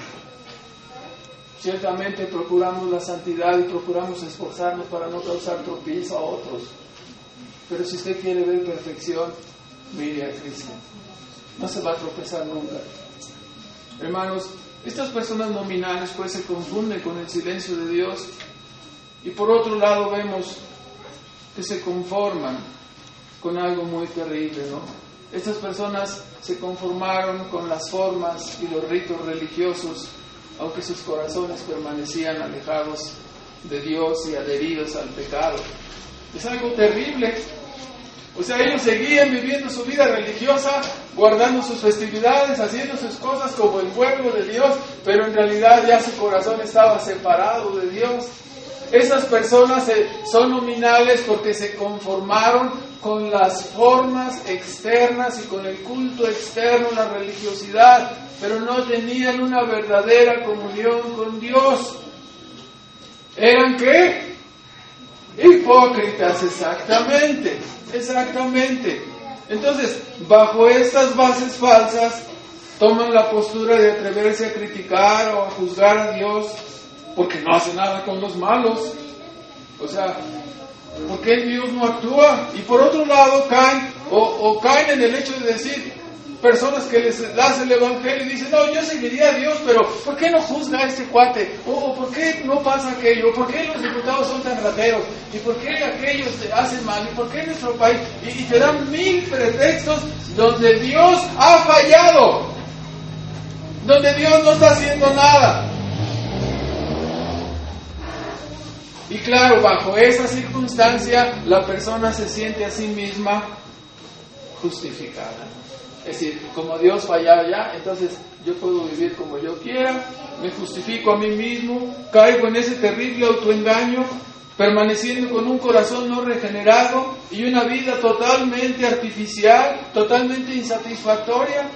Ciertamente procuramos la santidad y procuramos esforzarnos para no causar tropiezo a otros. Pero si usted quiere ver perfección, mire a Cristo. No se va a tropezar nunca. Hermanos, estas personas nominales pues se confunden con el silencio de Dios, y por otro lado vemos que se conforman con algo muy terrible, ¿no? Estas personas se conformaron con las formas y los ritos religiosos, aunque sus corazones permanecían alejados de Dios y adheridos al pecado. Es algo terrible. O sea, ellos seguían viviendo su vida religiosa, guardando sus festividades, haciendo sus cosas como el pueblo de Dios, pero en realidad ya su corazón estaba separado de Dios. Esas personas son nominales porque se conformaron con las formas externas y con el culto externo, la religiosidad, pero no tenían una verdadera comunión con Dios. ¿Eran qué? Hipócritas, exactamente. Entonces, bajo estas bases falsas, toman la postura de atreverse a criticar o a juzgar a Dios porque no hace nada con los malos. O sea, ¿por qué Dios no actúa? Y por otro lado caen caen en el hecho de decir, personas que les das el evangelio y dicen, no, yo seguiría a Dios, pero ¿por qué no juzga a este cuate? O ¿por qué no pasa aquello? ¿Por qué los diputados son tan rateros? ¿Y por qué aquellos hacen mal? ¿Y por qué nuestro país? Y te dan 1000 pretextos donde Dios ha fallado, donde Dios no está haciendo nada. Y claro, bajo esa circunstancia, la persona se siente a sí misma justificada. Es decir, como Dios fallaba ya, entonces yo puedo vivir como yo quiera, me justifico a mí mismo, caigo en ese terrible autoengaño, permaneciendo con un corazón no regenerado y una vida totalmente artificial, totalmente insatisfactoria.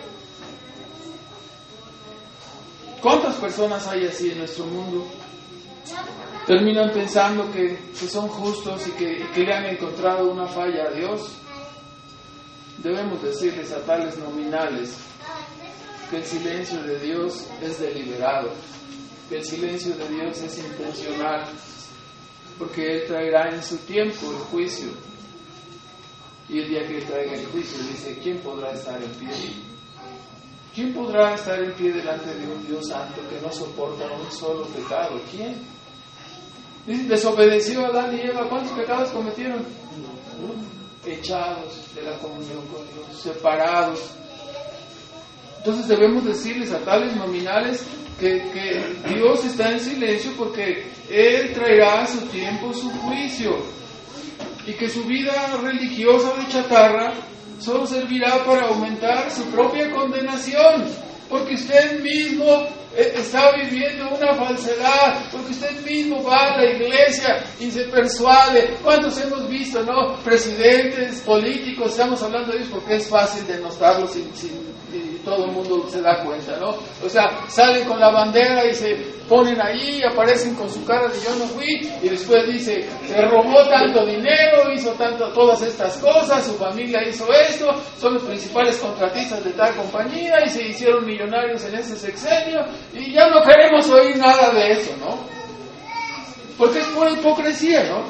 ¿Cuántas personas hay así en nuestro mundo? Terminan pensando que son justos y que le han encontrado una falla a Dios. Debemos decirles a tales nominales que el silencio de Dios es deliberado, que el silencio de Dios es intencional, porque Él traerá en su tiempo el juicio. Y el día que Él traiga el juicio, dice, ¿quién podrá estar en pie? ¿Quién podrá estar en pie delante de un Dios santo que no soporta un solo pecado? ¿Quién? Dice, desobedeció a Adán y Eva. ¿Cuántos pecados cometieron? Echados de la comunión con Dios, separados. Entonces debemos decirles a tales nominales que Dios está en silencio porque Él traerá a su tiempo su juicio, y que su vida religiosa de chatarra solo servirá para aumentar su propia condenación, porque usted mismo está viviendo una falsedad, porque usted mismo va a la iglesia y se persuade. ¿Cuántos hemos visto, no? Presidentes, políticos, estamos hablando de ellos porque es fácil denostarlos y todo el mundo se da cuenta, ¿no? O sea, salen con la bandera y se ponen ahí, aparecen con su cara de yo no fui, y después dice, se robó tanto dinero, hizo todas estas cosas, su familia hizo esto, son los principales contratistas de tal compañía y se hicieron millonarios en ese sexenio, y ya no queremos oír nada de eso, ¿no? Porque es pura hipocresía, ¿no?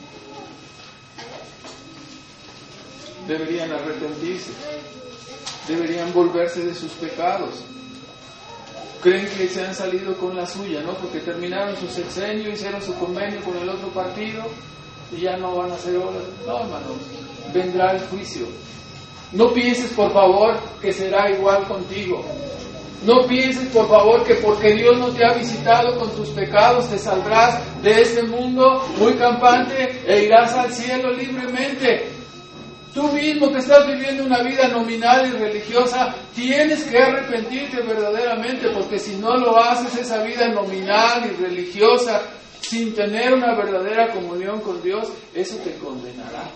Deberían arrepentirse, deberían volverse de sus pecados. Creen que se han salido con la suya, ¿no? Porque terminaron su sexenio, hicieron su convenio con el otro partido y ya no van a hacer obras. No, hermanos, vendrá el juicio. No pienses, por favor, que será igual contigo. No pienses, por favor, que porque Dios no te ha visitado con tus pecados te saldrás de este mundo muy campante e irás al cielo libremente. Tú mismo que estás viviendo una vida nominal y religiosa, tienes que arrepentirte verdaderamente, porque si no lo haces, esa vida nominal y religiosa, sin tener una verdadera comunión con Dios, eso te condenará.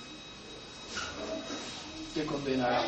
Te condenará.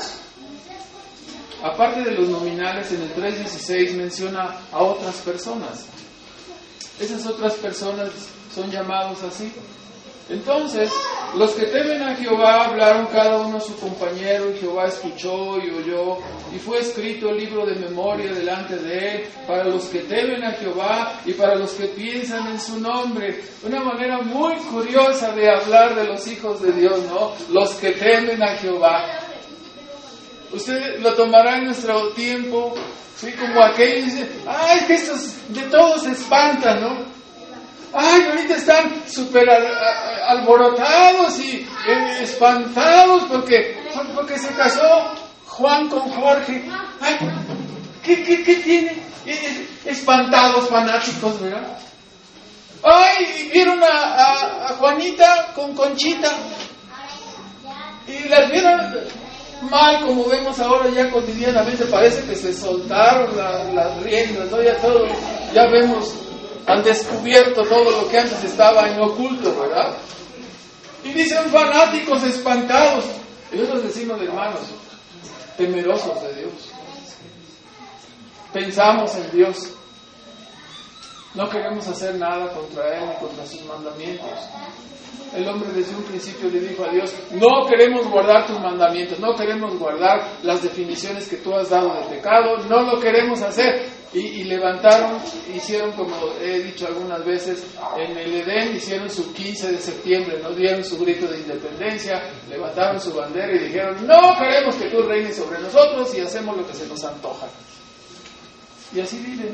Aparte de los nominales, en el 3.16 menciona a otras personas. Esas otras personas son llamados así. Entonces, los que temen a Jehová hablaron cada uno a su compañero, y Jehová escuchó y oyó, y fue escrito el libro de memoria delante de él, para los que temen a Jehová y para los que piensan en su nombre. Una manera muy curiosa de hablar de los hijos de Dios, ¿no? Los que temen a Jehová. Usted lo tomará en nuestro tiempo, ¿sí? Como aquellos dicen, ¡ay, que estos de todos se espantan!, ¿no? ¡Ay, ahorita están súper alborotados y espantados porque se casó Juan con Jorge! ¡Ay, qué tiene! Espantados, fanáticos, ¿verdad? ¡Ay, vieron a Juanita con Conchita! Y las vieron mal, como vemos ahora ya cotidianamente, parece que se soltaron las riendas, ¿no? Ya vemos, han descubierto todo lo que antes estaba en oculto, ¿verdad? Y dicen fanáticos espantados. Y nosotros decimos, hermanos, temerosos de Dios. Pensamos en Dios. No queremos hacer nada contra Él ni contra sus mandamientos. El hombre desde un principio le dijo a Dios, no queremos guardar tus mandamientos, no queremos guardar las definiciones que tú has dado de pecado, no lo queremos hacer. Y levantaron, hicieron como he dicho algunas veces, en el Edén hicieron su 15 de septiembre, no dieron su grito de independencia, levantaron su bandera y dijeron, no queremos que tú reines sobre nosotros y hacemos lo que se nos antoja. Y así viven,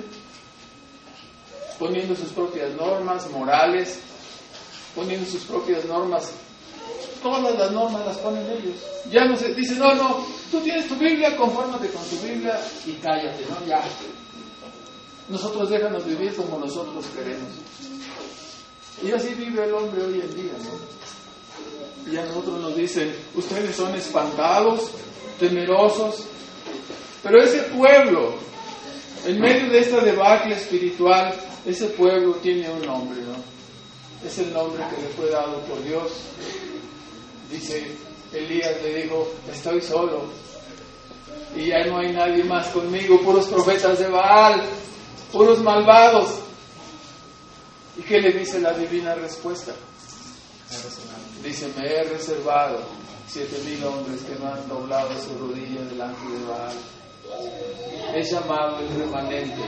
poniendo sus propias normas morales, poniendo sus propias normas. Todas las normas las ponen ellos. Ya no se dice, no, tú tienes tu Biblia, confórmate con tu Biblia y cállate, ¿no? Ya. Nosotros déjanos vivir como nosotros queremos. Y así vive el hombre hoy en día, ¿no? Y a nosotros nos dicen, ustedes son espantados, temerosos. Pero ese pueblo, en medio de esta debacle espiritual, ese pueblo tiene un nombre, ¿no? Es el nombre que le fue dado por Dios. Dice, Elías le dijo, estoy solo y ya no hay nadie más conmigo, puros profetas de Baal, puros malvados. ¿Y qué le dice la divina respuesta? Dice, me he reservado 7,000 hombres que no han doblado su rodilla delante de Baal. Es llamado el remanente.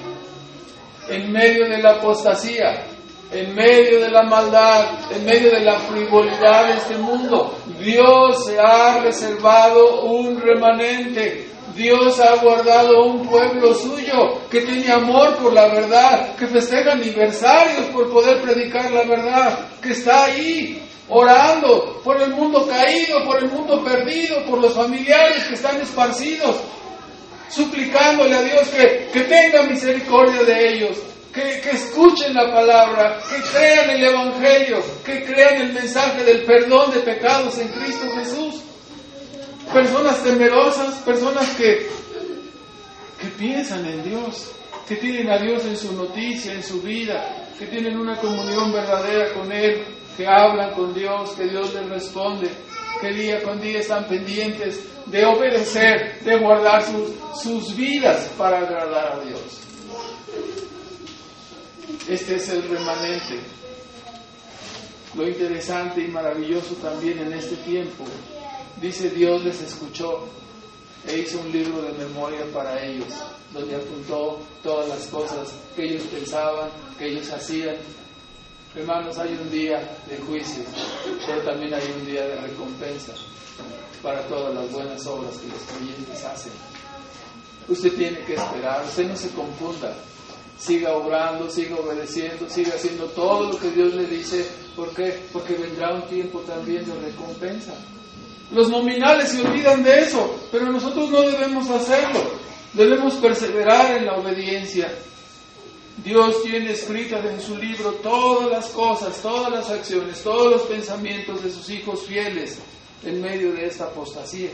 En medio de la apostasía, en medio de la maldad, en medio de la frivolidad de este mundo, Dios se ha reservado un remanente. Dios ha guardado un pueblo suyo que tiene amor por la verdad, que festeja aniversarios por poder predicar la verdad, que está ahí orando por el mundo caído, por el mundo perdido, por los familiares que están esparcidos, suplicándole a Dios que tenga misericordia de ellos. Que escuchen la palabra, que crean el Evangelio, que crean el mensaje del perdón de pecados en Cristo Jesús. Personas temerosas, personas que piensan en Dios, que tienen a Dios en su noticia, en su vida, que tienen una comunión verdadera con Él, que hablan con Dios, que Dios les responde, que día con día están pendientes de obedecer, de guardar sus vidas para agradar a Dios. Este es el remanente. Lo interesante y maravilloso también en este tiempo, dice, Dios les escuchó e hizo un libro de memoria para ellos, donde apuntó todas las cosas que ellos pensaban, que ellos hacían. Hermanos, hay un día de juicio, pero también hay un día de recompensa para todas las buenas obras que los creyentes hacen. Usted tiene que esperar, usted no se confunda. Siga obrando, siga obedeciendo, siga haciendo todo lo que Dios le dice. ¿Por qué? Porque vendrá un tiempo también de recompensa. Los nominales se olvidan de eso, pero nosotros no debemos hacerlo. Debemos perseverar en la obediencia. Dios tiene escritas en su libro todas las cosas, todas las acciones, todos los pensamientos de sus hijos fieles en medio de esta apostasía.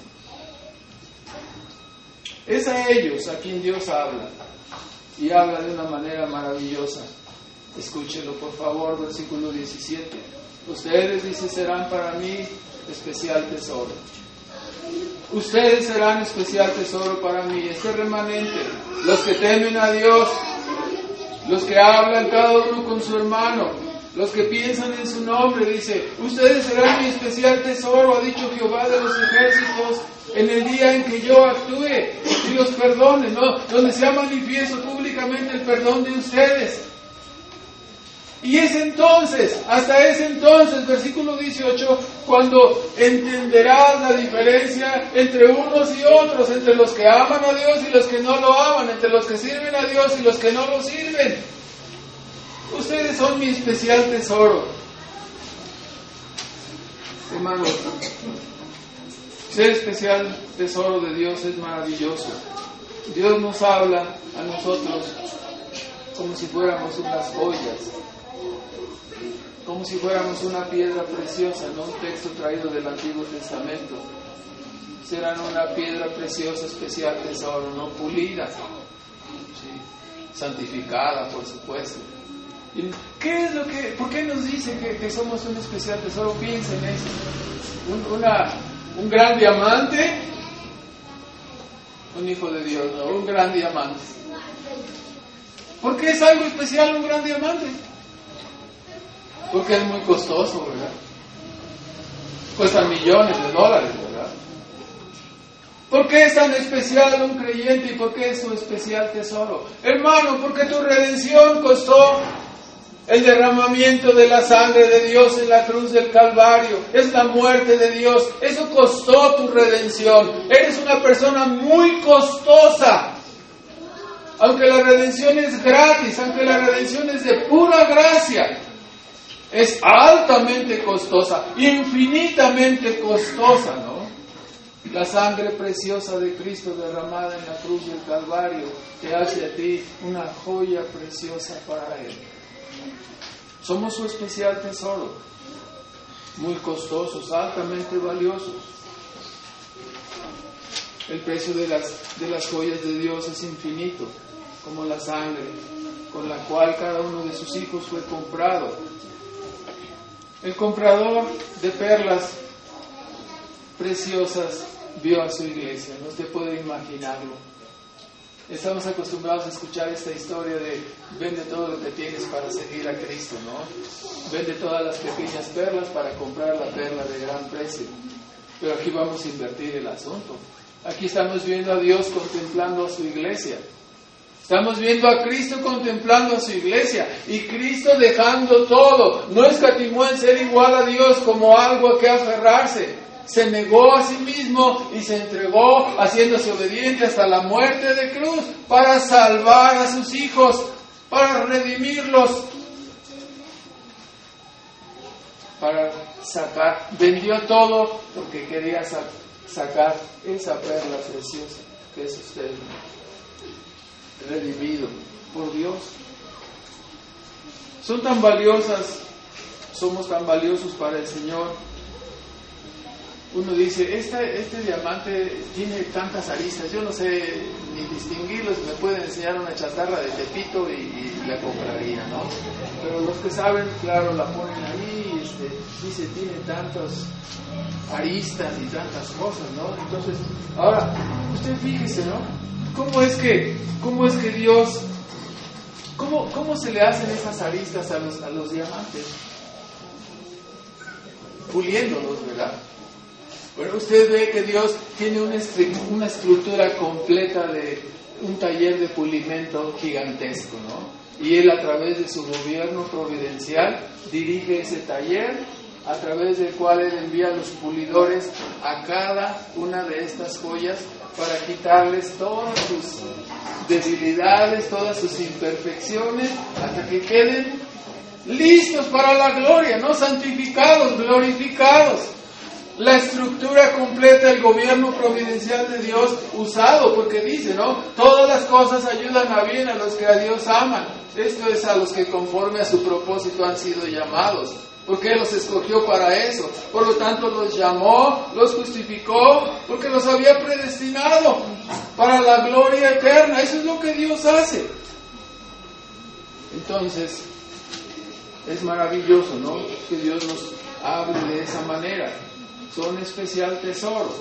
Es a ellos a quien Dios habla. Y habla de una manera maravillosa. Escúchelo por favor, versículo 17. Ustedes, dice, serán para mí especial tesoro. Ustedes serán especial tesoro para mí. Este remanente, los que temen a Dios, los que hablan cada uno con su hermano, los que piensan en su nombre, dice, ustedes serán mi especial tesoro, ha dicho Jehová de los ejércitos, en el día en que yo actúe y los perdone, ¿no? Donde sea manifiesto públicamente el perdón de ustedes. Y es entonces, hasta ese entonces, versículo 18, cuando entenderás la diferencia entre unos y otros, entre los que aman a Dios y los que no lo aman, entre los que sirven a Dios y los que no lo sirven. Ustedes son mi especial tesoro. Hermanos, ser especial tesoro de Dios es maravilloso. Dios nos habla a nosotros como si fuéramos unas joyas, como si fuéramos una piedra preciosa, no un texto traído del Antiguo Testamento. Serán una piedra preciosa, especial tesoro, no pulida, ¿sí? Santificada, por supuesto. ¿Qué es lo que, por qué nos dice que somos un especial tesoro? Piensen en esto. Un gran diamante, un hijo de Dios, ¿no? Un gran diamante. ¿Por qué es algo especial un gran diamante? Porque es muy costoso, ¿verdad? Cuesta millones de dólares, ¿verdad? ¿Por qué es tan especial un creyente y por qué es su especial tesoro? Hermano, porque tu redención costó el derramamiento de la sangre de Dios en la cruz del Calvario. Es la muerte de Dios. Eso costó tu redención. Eres una persona muy costosa. Aunque la redención es gratis, aunque la redención es de pura gracia, es altamente costosa, infinitamente costosa, ¿no? La sangre preciosa de Cristo derramada en la cruz del Calvario te hace a ti una joya preciosa para Él. Somos su especial tesoro, muy costosos, altamente valiosos. El precio de las joyas de Dios es infinito, como la sangre con la cual cada uno de sus hijos fue comprado. El comprador de perlas preciosas vio a su iglesia, no usted puede imaginarlo. Estamos acostumbrados a escuchar esta historia de vende todo lo que tienes para seguir a Cristo, ¿no? Vende todas las pequeñas perlas para comprar la perla de gran precio. Pero aquí vamos a invertir el asunto. Aquí estamos viendo a Dios contemplando a su iglesia. Estamos viendo a Cristo contemplando a su iglesia. Y Cristo dejando todo. No escatimó en ser igual a Dios como algo a que aferrarse. Se negó a sí mismo y se entregó haciéndose obediente hasta la muerte de cruz para salvar a sus hijos, para redimirlos, para sacar. Vendió todo porque quería sacar esa perla preciosa que es usted, redimido por Dios. Son tan valiosas, somos tan valiosos para el Señor. Uno dice, este diamante tiene tantas aristas, yo no sé ni distinguirlos, me pueden enseñar una chatarra de Tepito y la compraría, ¿no? Pero los que saben, claro, la ponen ahí, dice, tiene tantas aristas y tantas cosas, ¿no? Entonces, ahora, usted fíjese, ¿no? ¿Cómo es que Dios, cómo se le hacen esas aristas a los diamantes? Puliéndolos, ¿verdad? Bueno, usted ve que Dios tiene una estructura completa de un taller de pulimento gigantesco, ¿no? Y Él, a través de su gobierno providencial, dirige ese taller, a través del cual Él envía a los pulidores a cada una de estas joyas para quitarles todas sus debilidades, todas sus imperfecciones, hasta que queden listos para la gloria, ¿no? Santificados, glorificados. La estructura completa, el gobierno providencial de Dios usado, porque dice, ¿no? Todas las cosas ayudan a bien a los que a Dios aman. Esto es a los que conforme a su propósito han sido llamados, porque Él los escogió para eso. Por lo tanto, los llamó, los justificó, porque los había predestinado para la gloria eterna. Eso es lo que Dios hace. Entonces, es maravilloso, ¿no? Que Dios nos hable de esa manera. Son especial tesoro,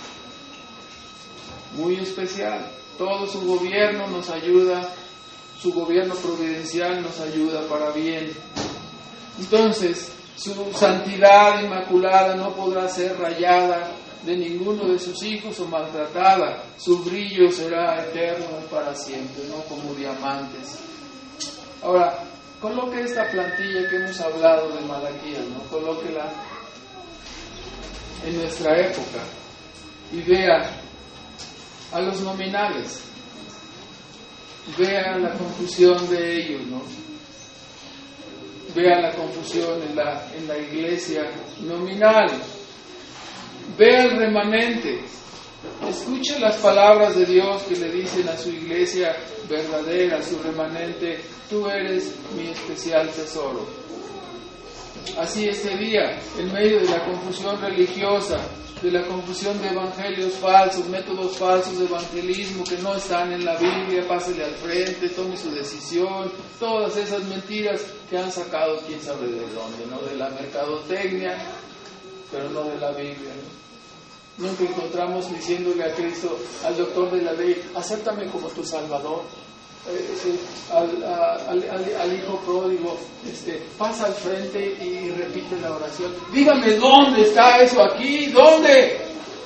muy especial. Todo su gobierno nos ayuda, su gobierno providencial nos ayuda para bien. Entonces, su santidad inmaculada no podrá ser rayada de ninguno de sus hijos o maltratada. Su brillo será eterno y para siempre, no como diamantes. Ahora, coloque esta plantilla que hemos hablado de Malaquías, ¿no? Colóquela en nuestra época y vea a los nominales, vea la confusión de ellos, ¿no? Vea la confusión en la iglesia nominal, vea el remanente, escuche las palabras de Dios que le dicen a su iglesia verdadera, su remanente: tú eres mi especial tesoro. Así este día, en medio de la confusión religiosa, de la confusión de evangelios falsos, métodos falsos de evangelismo que no están en la Biblia, pásele al frente, tome su decisión, todas esas mentiras que han sacado quién sabe de dónde, ¿no? De la mercadotecnia, pero no de la Biblia, ¿no? Nunca encontramos diciéndole a Cristo, al doctor de la ley: acéptame como tu Salvador. al hijo pródigo, pasa al frente y repite la oración. Dígame, ¿dónde está eso aquí? ¿Dónde?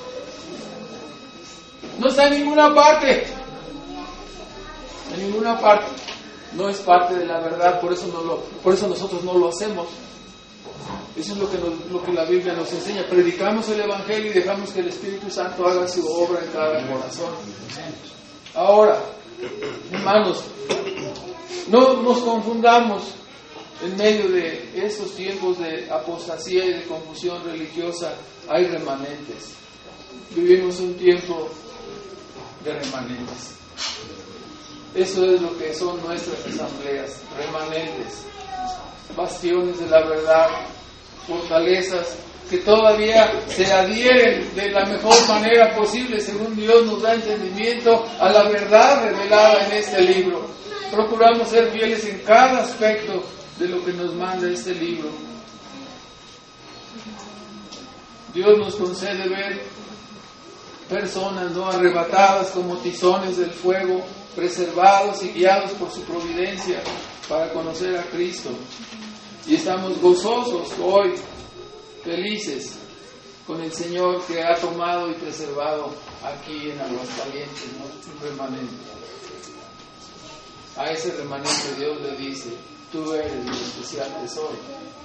No está en ninguna parte. En ninguna parte. No es parte de la verdad, por eso nosotros no lo hacemos. Eso es lo que la Biblia nos enseña. Predicamos el Evangelio y dejamos que el Espíritu Santo haga su obra en cada corazón. Ahora, hermanos, no nos confundamos en medio de estos tiempos de apostasía y de confusión religiosa. Hay remanentes. Vivimos un tiempo de remanentes. Eso es lo que son nuestras asambleas, remanentes, bastiones de la verdad, fortalezas que todavía se adhieren de la mejor manera posible, según Dios nos da entendimiento, a la verdad revelada en este libro. Procuramos ser fieles en cada aspecto de lo que nos manda este libro. Dios nos concede ver personas no arrebatadas como tizones del fuego, preservados y guiados por su providencia para conocer a Cristo. Y estamos gozosos hoy, felices con el Señor que ha tomado y preservado aquí en Aguascalientes, ¿no? Un remanente. A ese remanente Dios le dice: tú eres mi especial tesoro.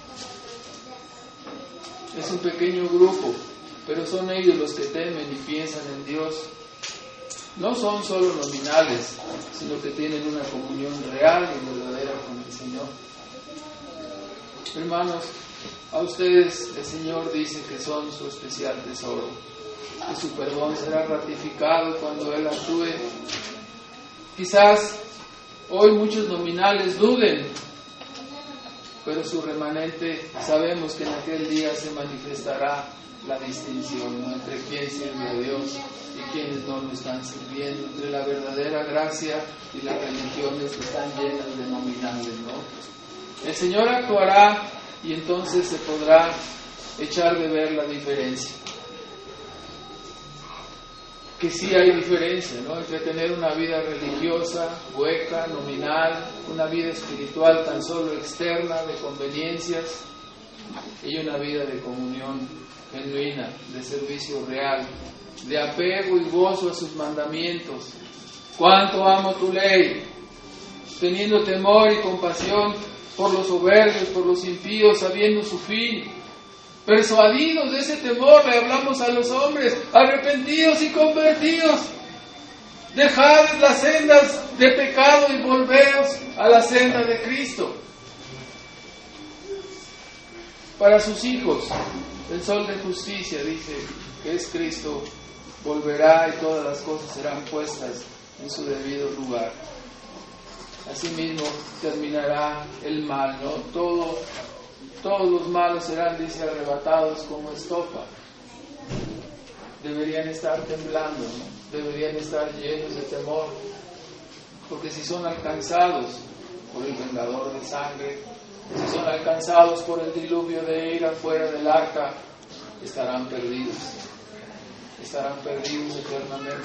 Es un pequeño grupo, pero son ellos los que temen y piensan en Dios. No son solo nominales, sino que tienen una comunión real y verdadera con el Señor. Hermanos, a ustedes el Señor dice que son su especial tesoro, que su perdón será ratificado cuando Él actúe. Quizás hoy muchos nominales duden, pero su remanente sabemos que en aquel día se manifestará la distinción, ¿no?, entre quién sirve a Dios y quienes no lo están sirviendo, entre la verdadera gracia y las religiones que están llenas de nominales, ¿no? El Señor actuará y entonces se podrá echar de ver la diferencia. Que sí hay diferencia, ¿no?, entre tener una vida religiosa, hueca, nominal, una vida espiritual tan solo externa, de conveniencias, y una vida de comunión genuina, de servicio real, de apego y gozo a sus mandamientos. Cuánto amo tu ley, teniendo temor y compasión por los soberbios, por los impíos, sabiendo su fin. Persuadidos de ese temor le hablamos a los hombres, arrepentidos y convertidos. Dejad las sendas de pecado y volveos a la senda de Cristo. Para sus hijos, el sol de justicia, dice, que es Cristo, volverá y todas las cosas serán puestas en su debido lugar. Asimismo terminará el mal, ¿no? Todos los malos serán, dice, arrebatados como estopa. Deberían estar temblando, ¿no? Deberían estar llenos de temor, porque si son alcanzados por el vengador de sangre, si son alcanzados por el diluvio de ira fuera del arca, estarán perdidos eternamente.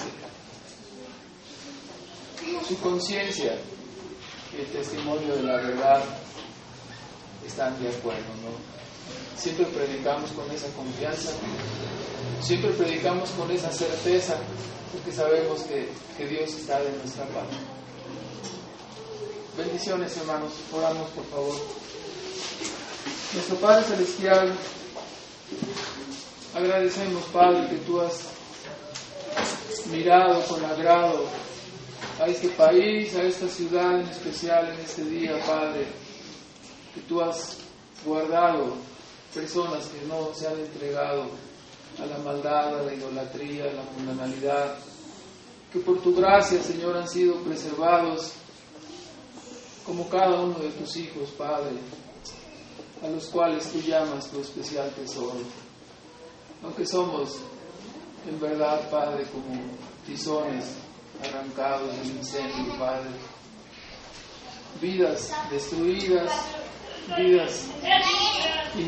Su conciencia y el testimonio de la verdad están de acuerdo, ¿no? Siempre predicamos con esa confianza, siempre predicamos con esa certeza, porque sabemos que Dios está de nuestra parte. Bendiciones, hermanos. Oramos, por favor. Nuestro Padre Celestial, agradecemos, Padre, que tú has mirado con agrado a este país, a esta ciudad en especial en este día, Padre, que tú has guardado personas que no se han entregado a la maldad, a la idolatría, a la mundanalidad, que por tu gracia, Señor, han sido preservados como cada uno de tus hijos, Padre, a los cuales tú llamas tu especial tesoro. Aunque somos, en verdad, Padre, como tizones arrancados del incendio, Padre, vidas destruidas, vidas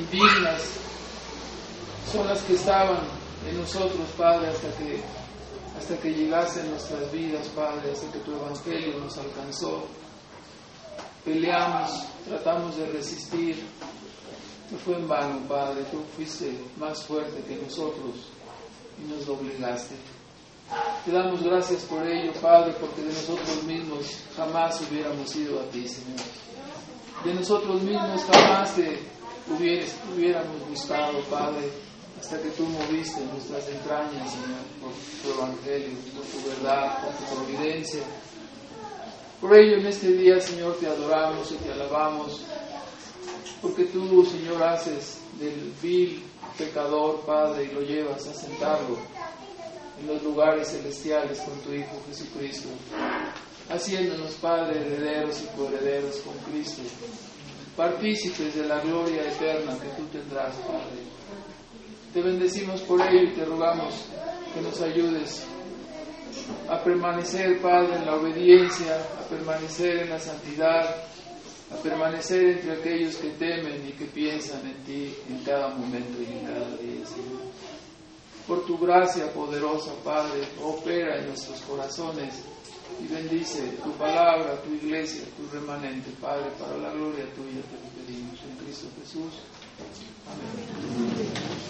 indignas, son las que estaban en nosotros, Padre, hasta que hasta que llegase en nuestras vidas, Padre, hasta que tu Evangelio nos alcanzó. Peleamos, tratamos de resistir, no fue en vano, Padre, tú fuiste más fuerte que nosotros y nos doblegaste. Te damos gracias por ello, Padre, porque de nosotros mismos jamás hubiéramos ido a ti, Señor. De nosotros mismos jamás te hubiéramos buscado, Padre, hasta que tú moviste nuestras entrañas, Señor, por tu Evangelio, por tu verdad, por tu providencia. Por ello, en este día, Señor, te adoramos y te alabamos, porque tú, Señor, haces del vil pecador, Padre, y lo llevas a sentarlo en los lugares celestiales con tu Hijo Jesucristo, haciéndonos, Padre, herederos y coherederos con Cristo, partícipes de la gloria eterna que tú tendrás, Padre. Te bendecimos por ello y te rogamos que nos ayudes a permanecer, Padre, en la obediencia, a permanecer en la santidad, a permanecer entre aquellos que temen y que piensan en ti en cada momento y en cada día, Señor. Por tu gracia poderosa, Padre, opera en nuestros corazones y bendice tu palabra, tu iglesia, tu remanente, Padre, para la gloria tuya te lo pedimos en Cristo Jesús. Amén.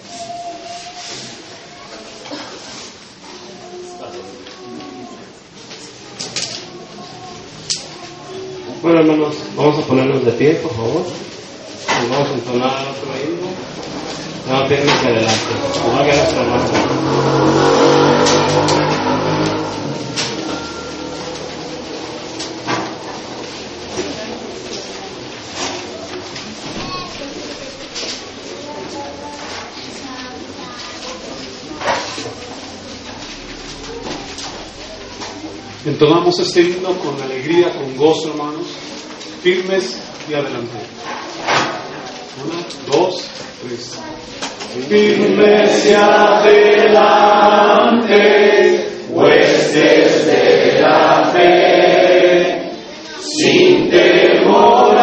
Bueno, hermanos, vamos a ponernos de pie, por favor. Nos vamos a entonar otro himno. No, pierden hacia adelante. Nos va a quedar nuestra mano. Entonamos este himno con alegría, con gozo, hermanos, firmes y adelante. 1, 2, 3. Firmes y adelante, huestes de la fe, sin temor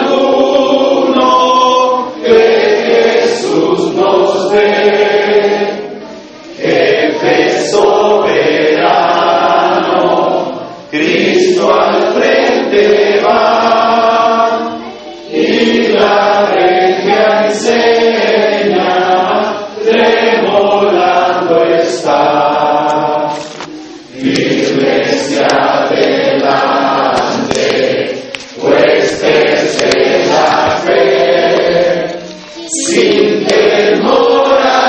alguno, que Jesús nos dé, jefe soberano, Cristo al frente va, y la regia enseña, tremolando está. Firmes y adelante, huestes de la fe, sin temor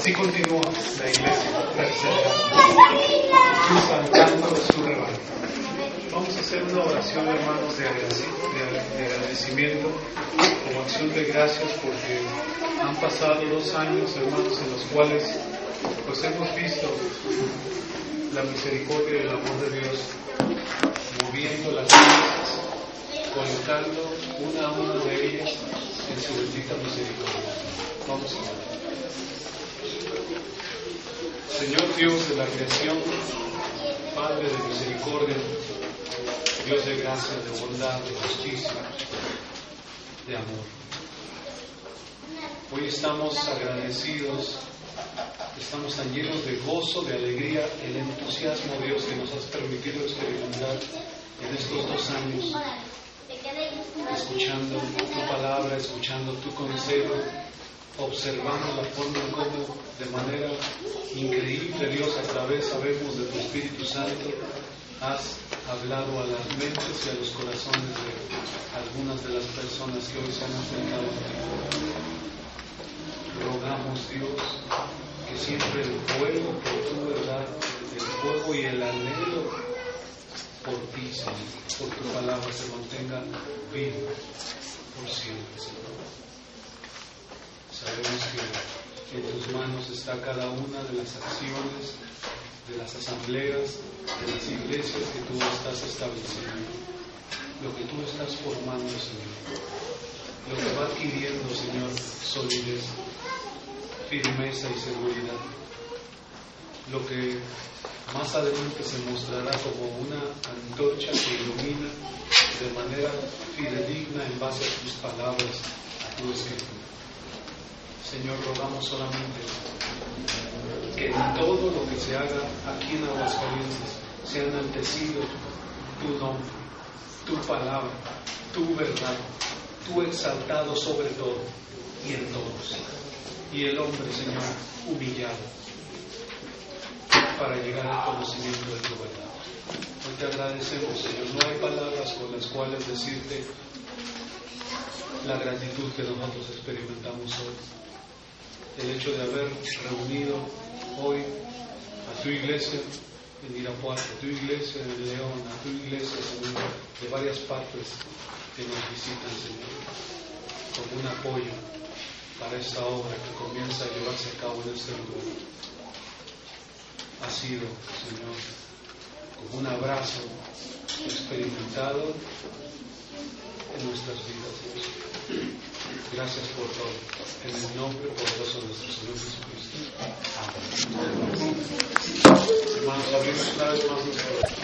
Así continúa la iglesia, saltando de su rebaño. Vamos a hacer una oración, hermanos, de agradecimiento, como acción de gracias, porque han pasado 2 años, hermanos, en los cuales pues hemos visto la misericordia y el amor de Dios moviendo las iglesias, colocando una a una de ellas en su bendita misericordia. Vamos a orar. Señor Dios de la creación, Padre de misericordia, Dios de gracia, de bondad, de justicia, de amor. Hoy estamos agradecidos, estamos tan llenos de gozo, de alegría, el entusiasmo, Dios, que nos has permitido experimentar en estos 2 años, escuchando tu palabra, escuchando tu consejo, observando la forma en cómo de manera increíble, Dios, a través, sabemos, de tu Espíritu Santo, has hablado a las mentes y a los corazones de algunas de las personas que hoy se han enfrentado a ti. Rogamos, Dios, que siempre el fuego por tu verdad, el fuego y el anhelo por ti, Señor, por tu palabra, se mantenga vivo por siempre, Señor. Sabemos que en tus manos está cada una de las acciones, de las asambleas, de las iglesias que tú estás estableciendo, lo que tú estás formando, Señor, lo que va adquiriendo, Señor, solidez, firmeza y seguridad, lo que más adelante se mostrará como una antorcha que ilumina de manera fidedigna en base a tus palabras, a tu escritura. Señor, rogamos solamente que en todo lo que se haga aquí en Aguascalientes sea enaltecido tu nombre, tu palabra, tu verdad, tu exaltado sobre todo y en todos. Y el hombre, Señor, humillado para llegar al conocimiento de tu verdad. Hoy te agradecemos, Señor. No hay palabras con las cuales decirte la gratitud que nosotros experimentamos hoy. El hecho de haber reunido hoy a tu iglesia en Irapuato, a tu iglesia en León, a tu iglesia, Señor, de varias partes que nos visitan, Señor, como un apoyo para esta obra que comienza a llevarse a cabo en este lugar. Ha sido, Señor, como un abrazo experimentado en nuestras vidas, Dios. Gracias por todo. En el nombre poderoso de nuestro Señor Jesucristo. Amén. Hermanos, abrimos una vez más nuestro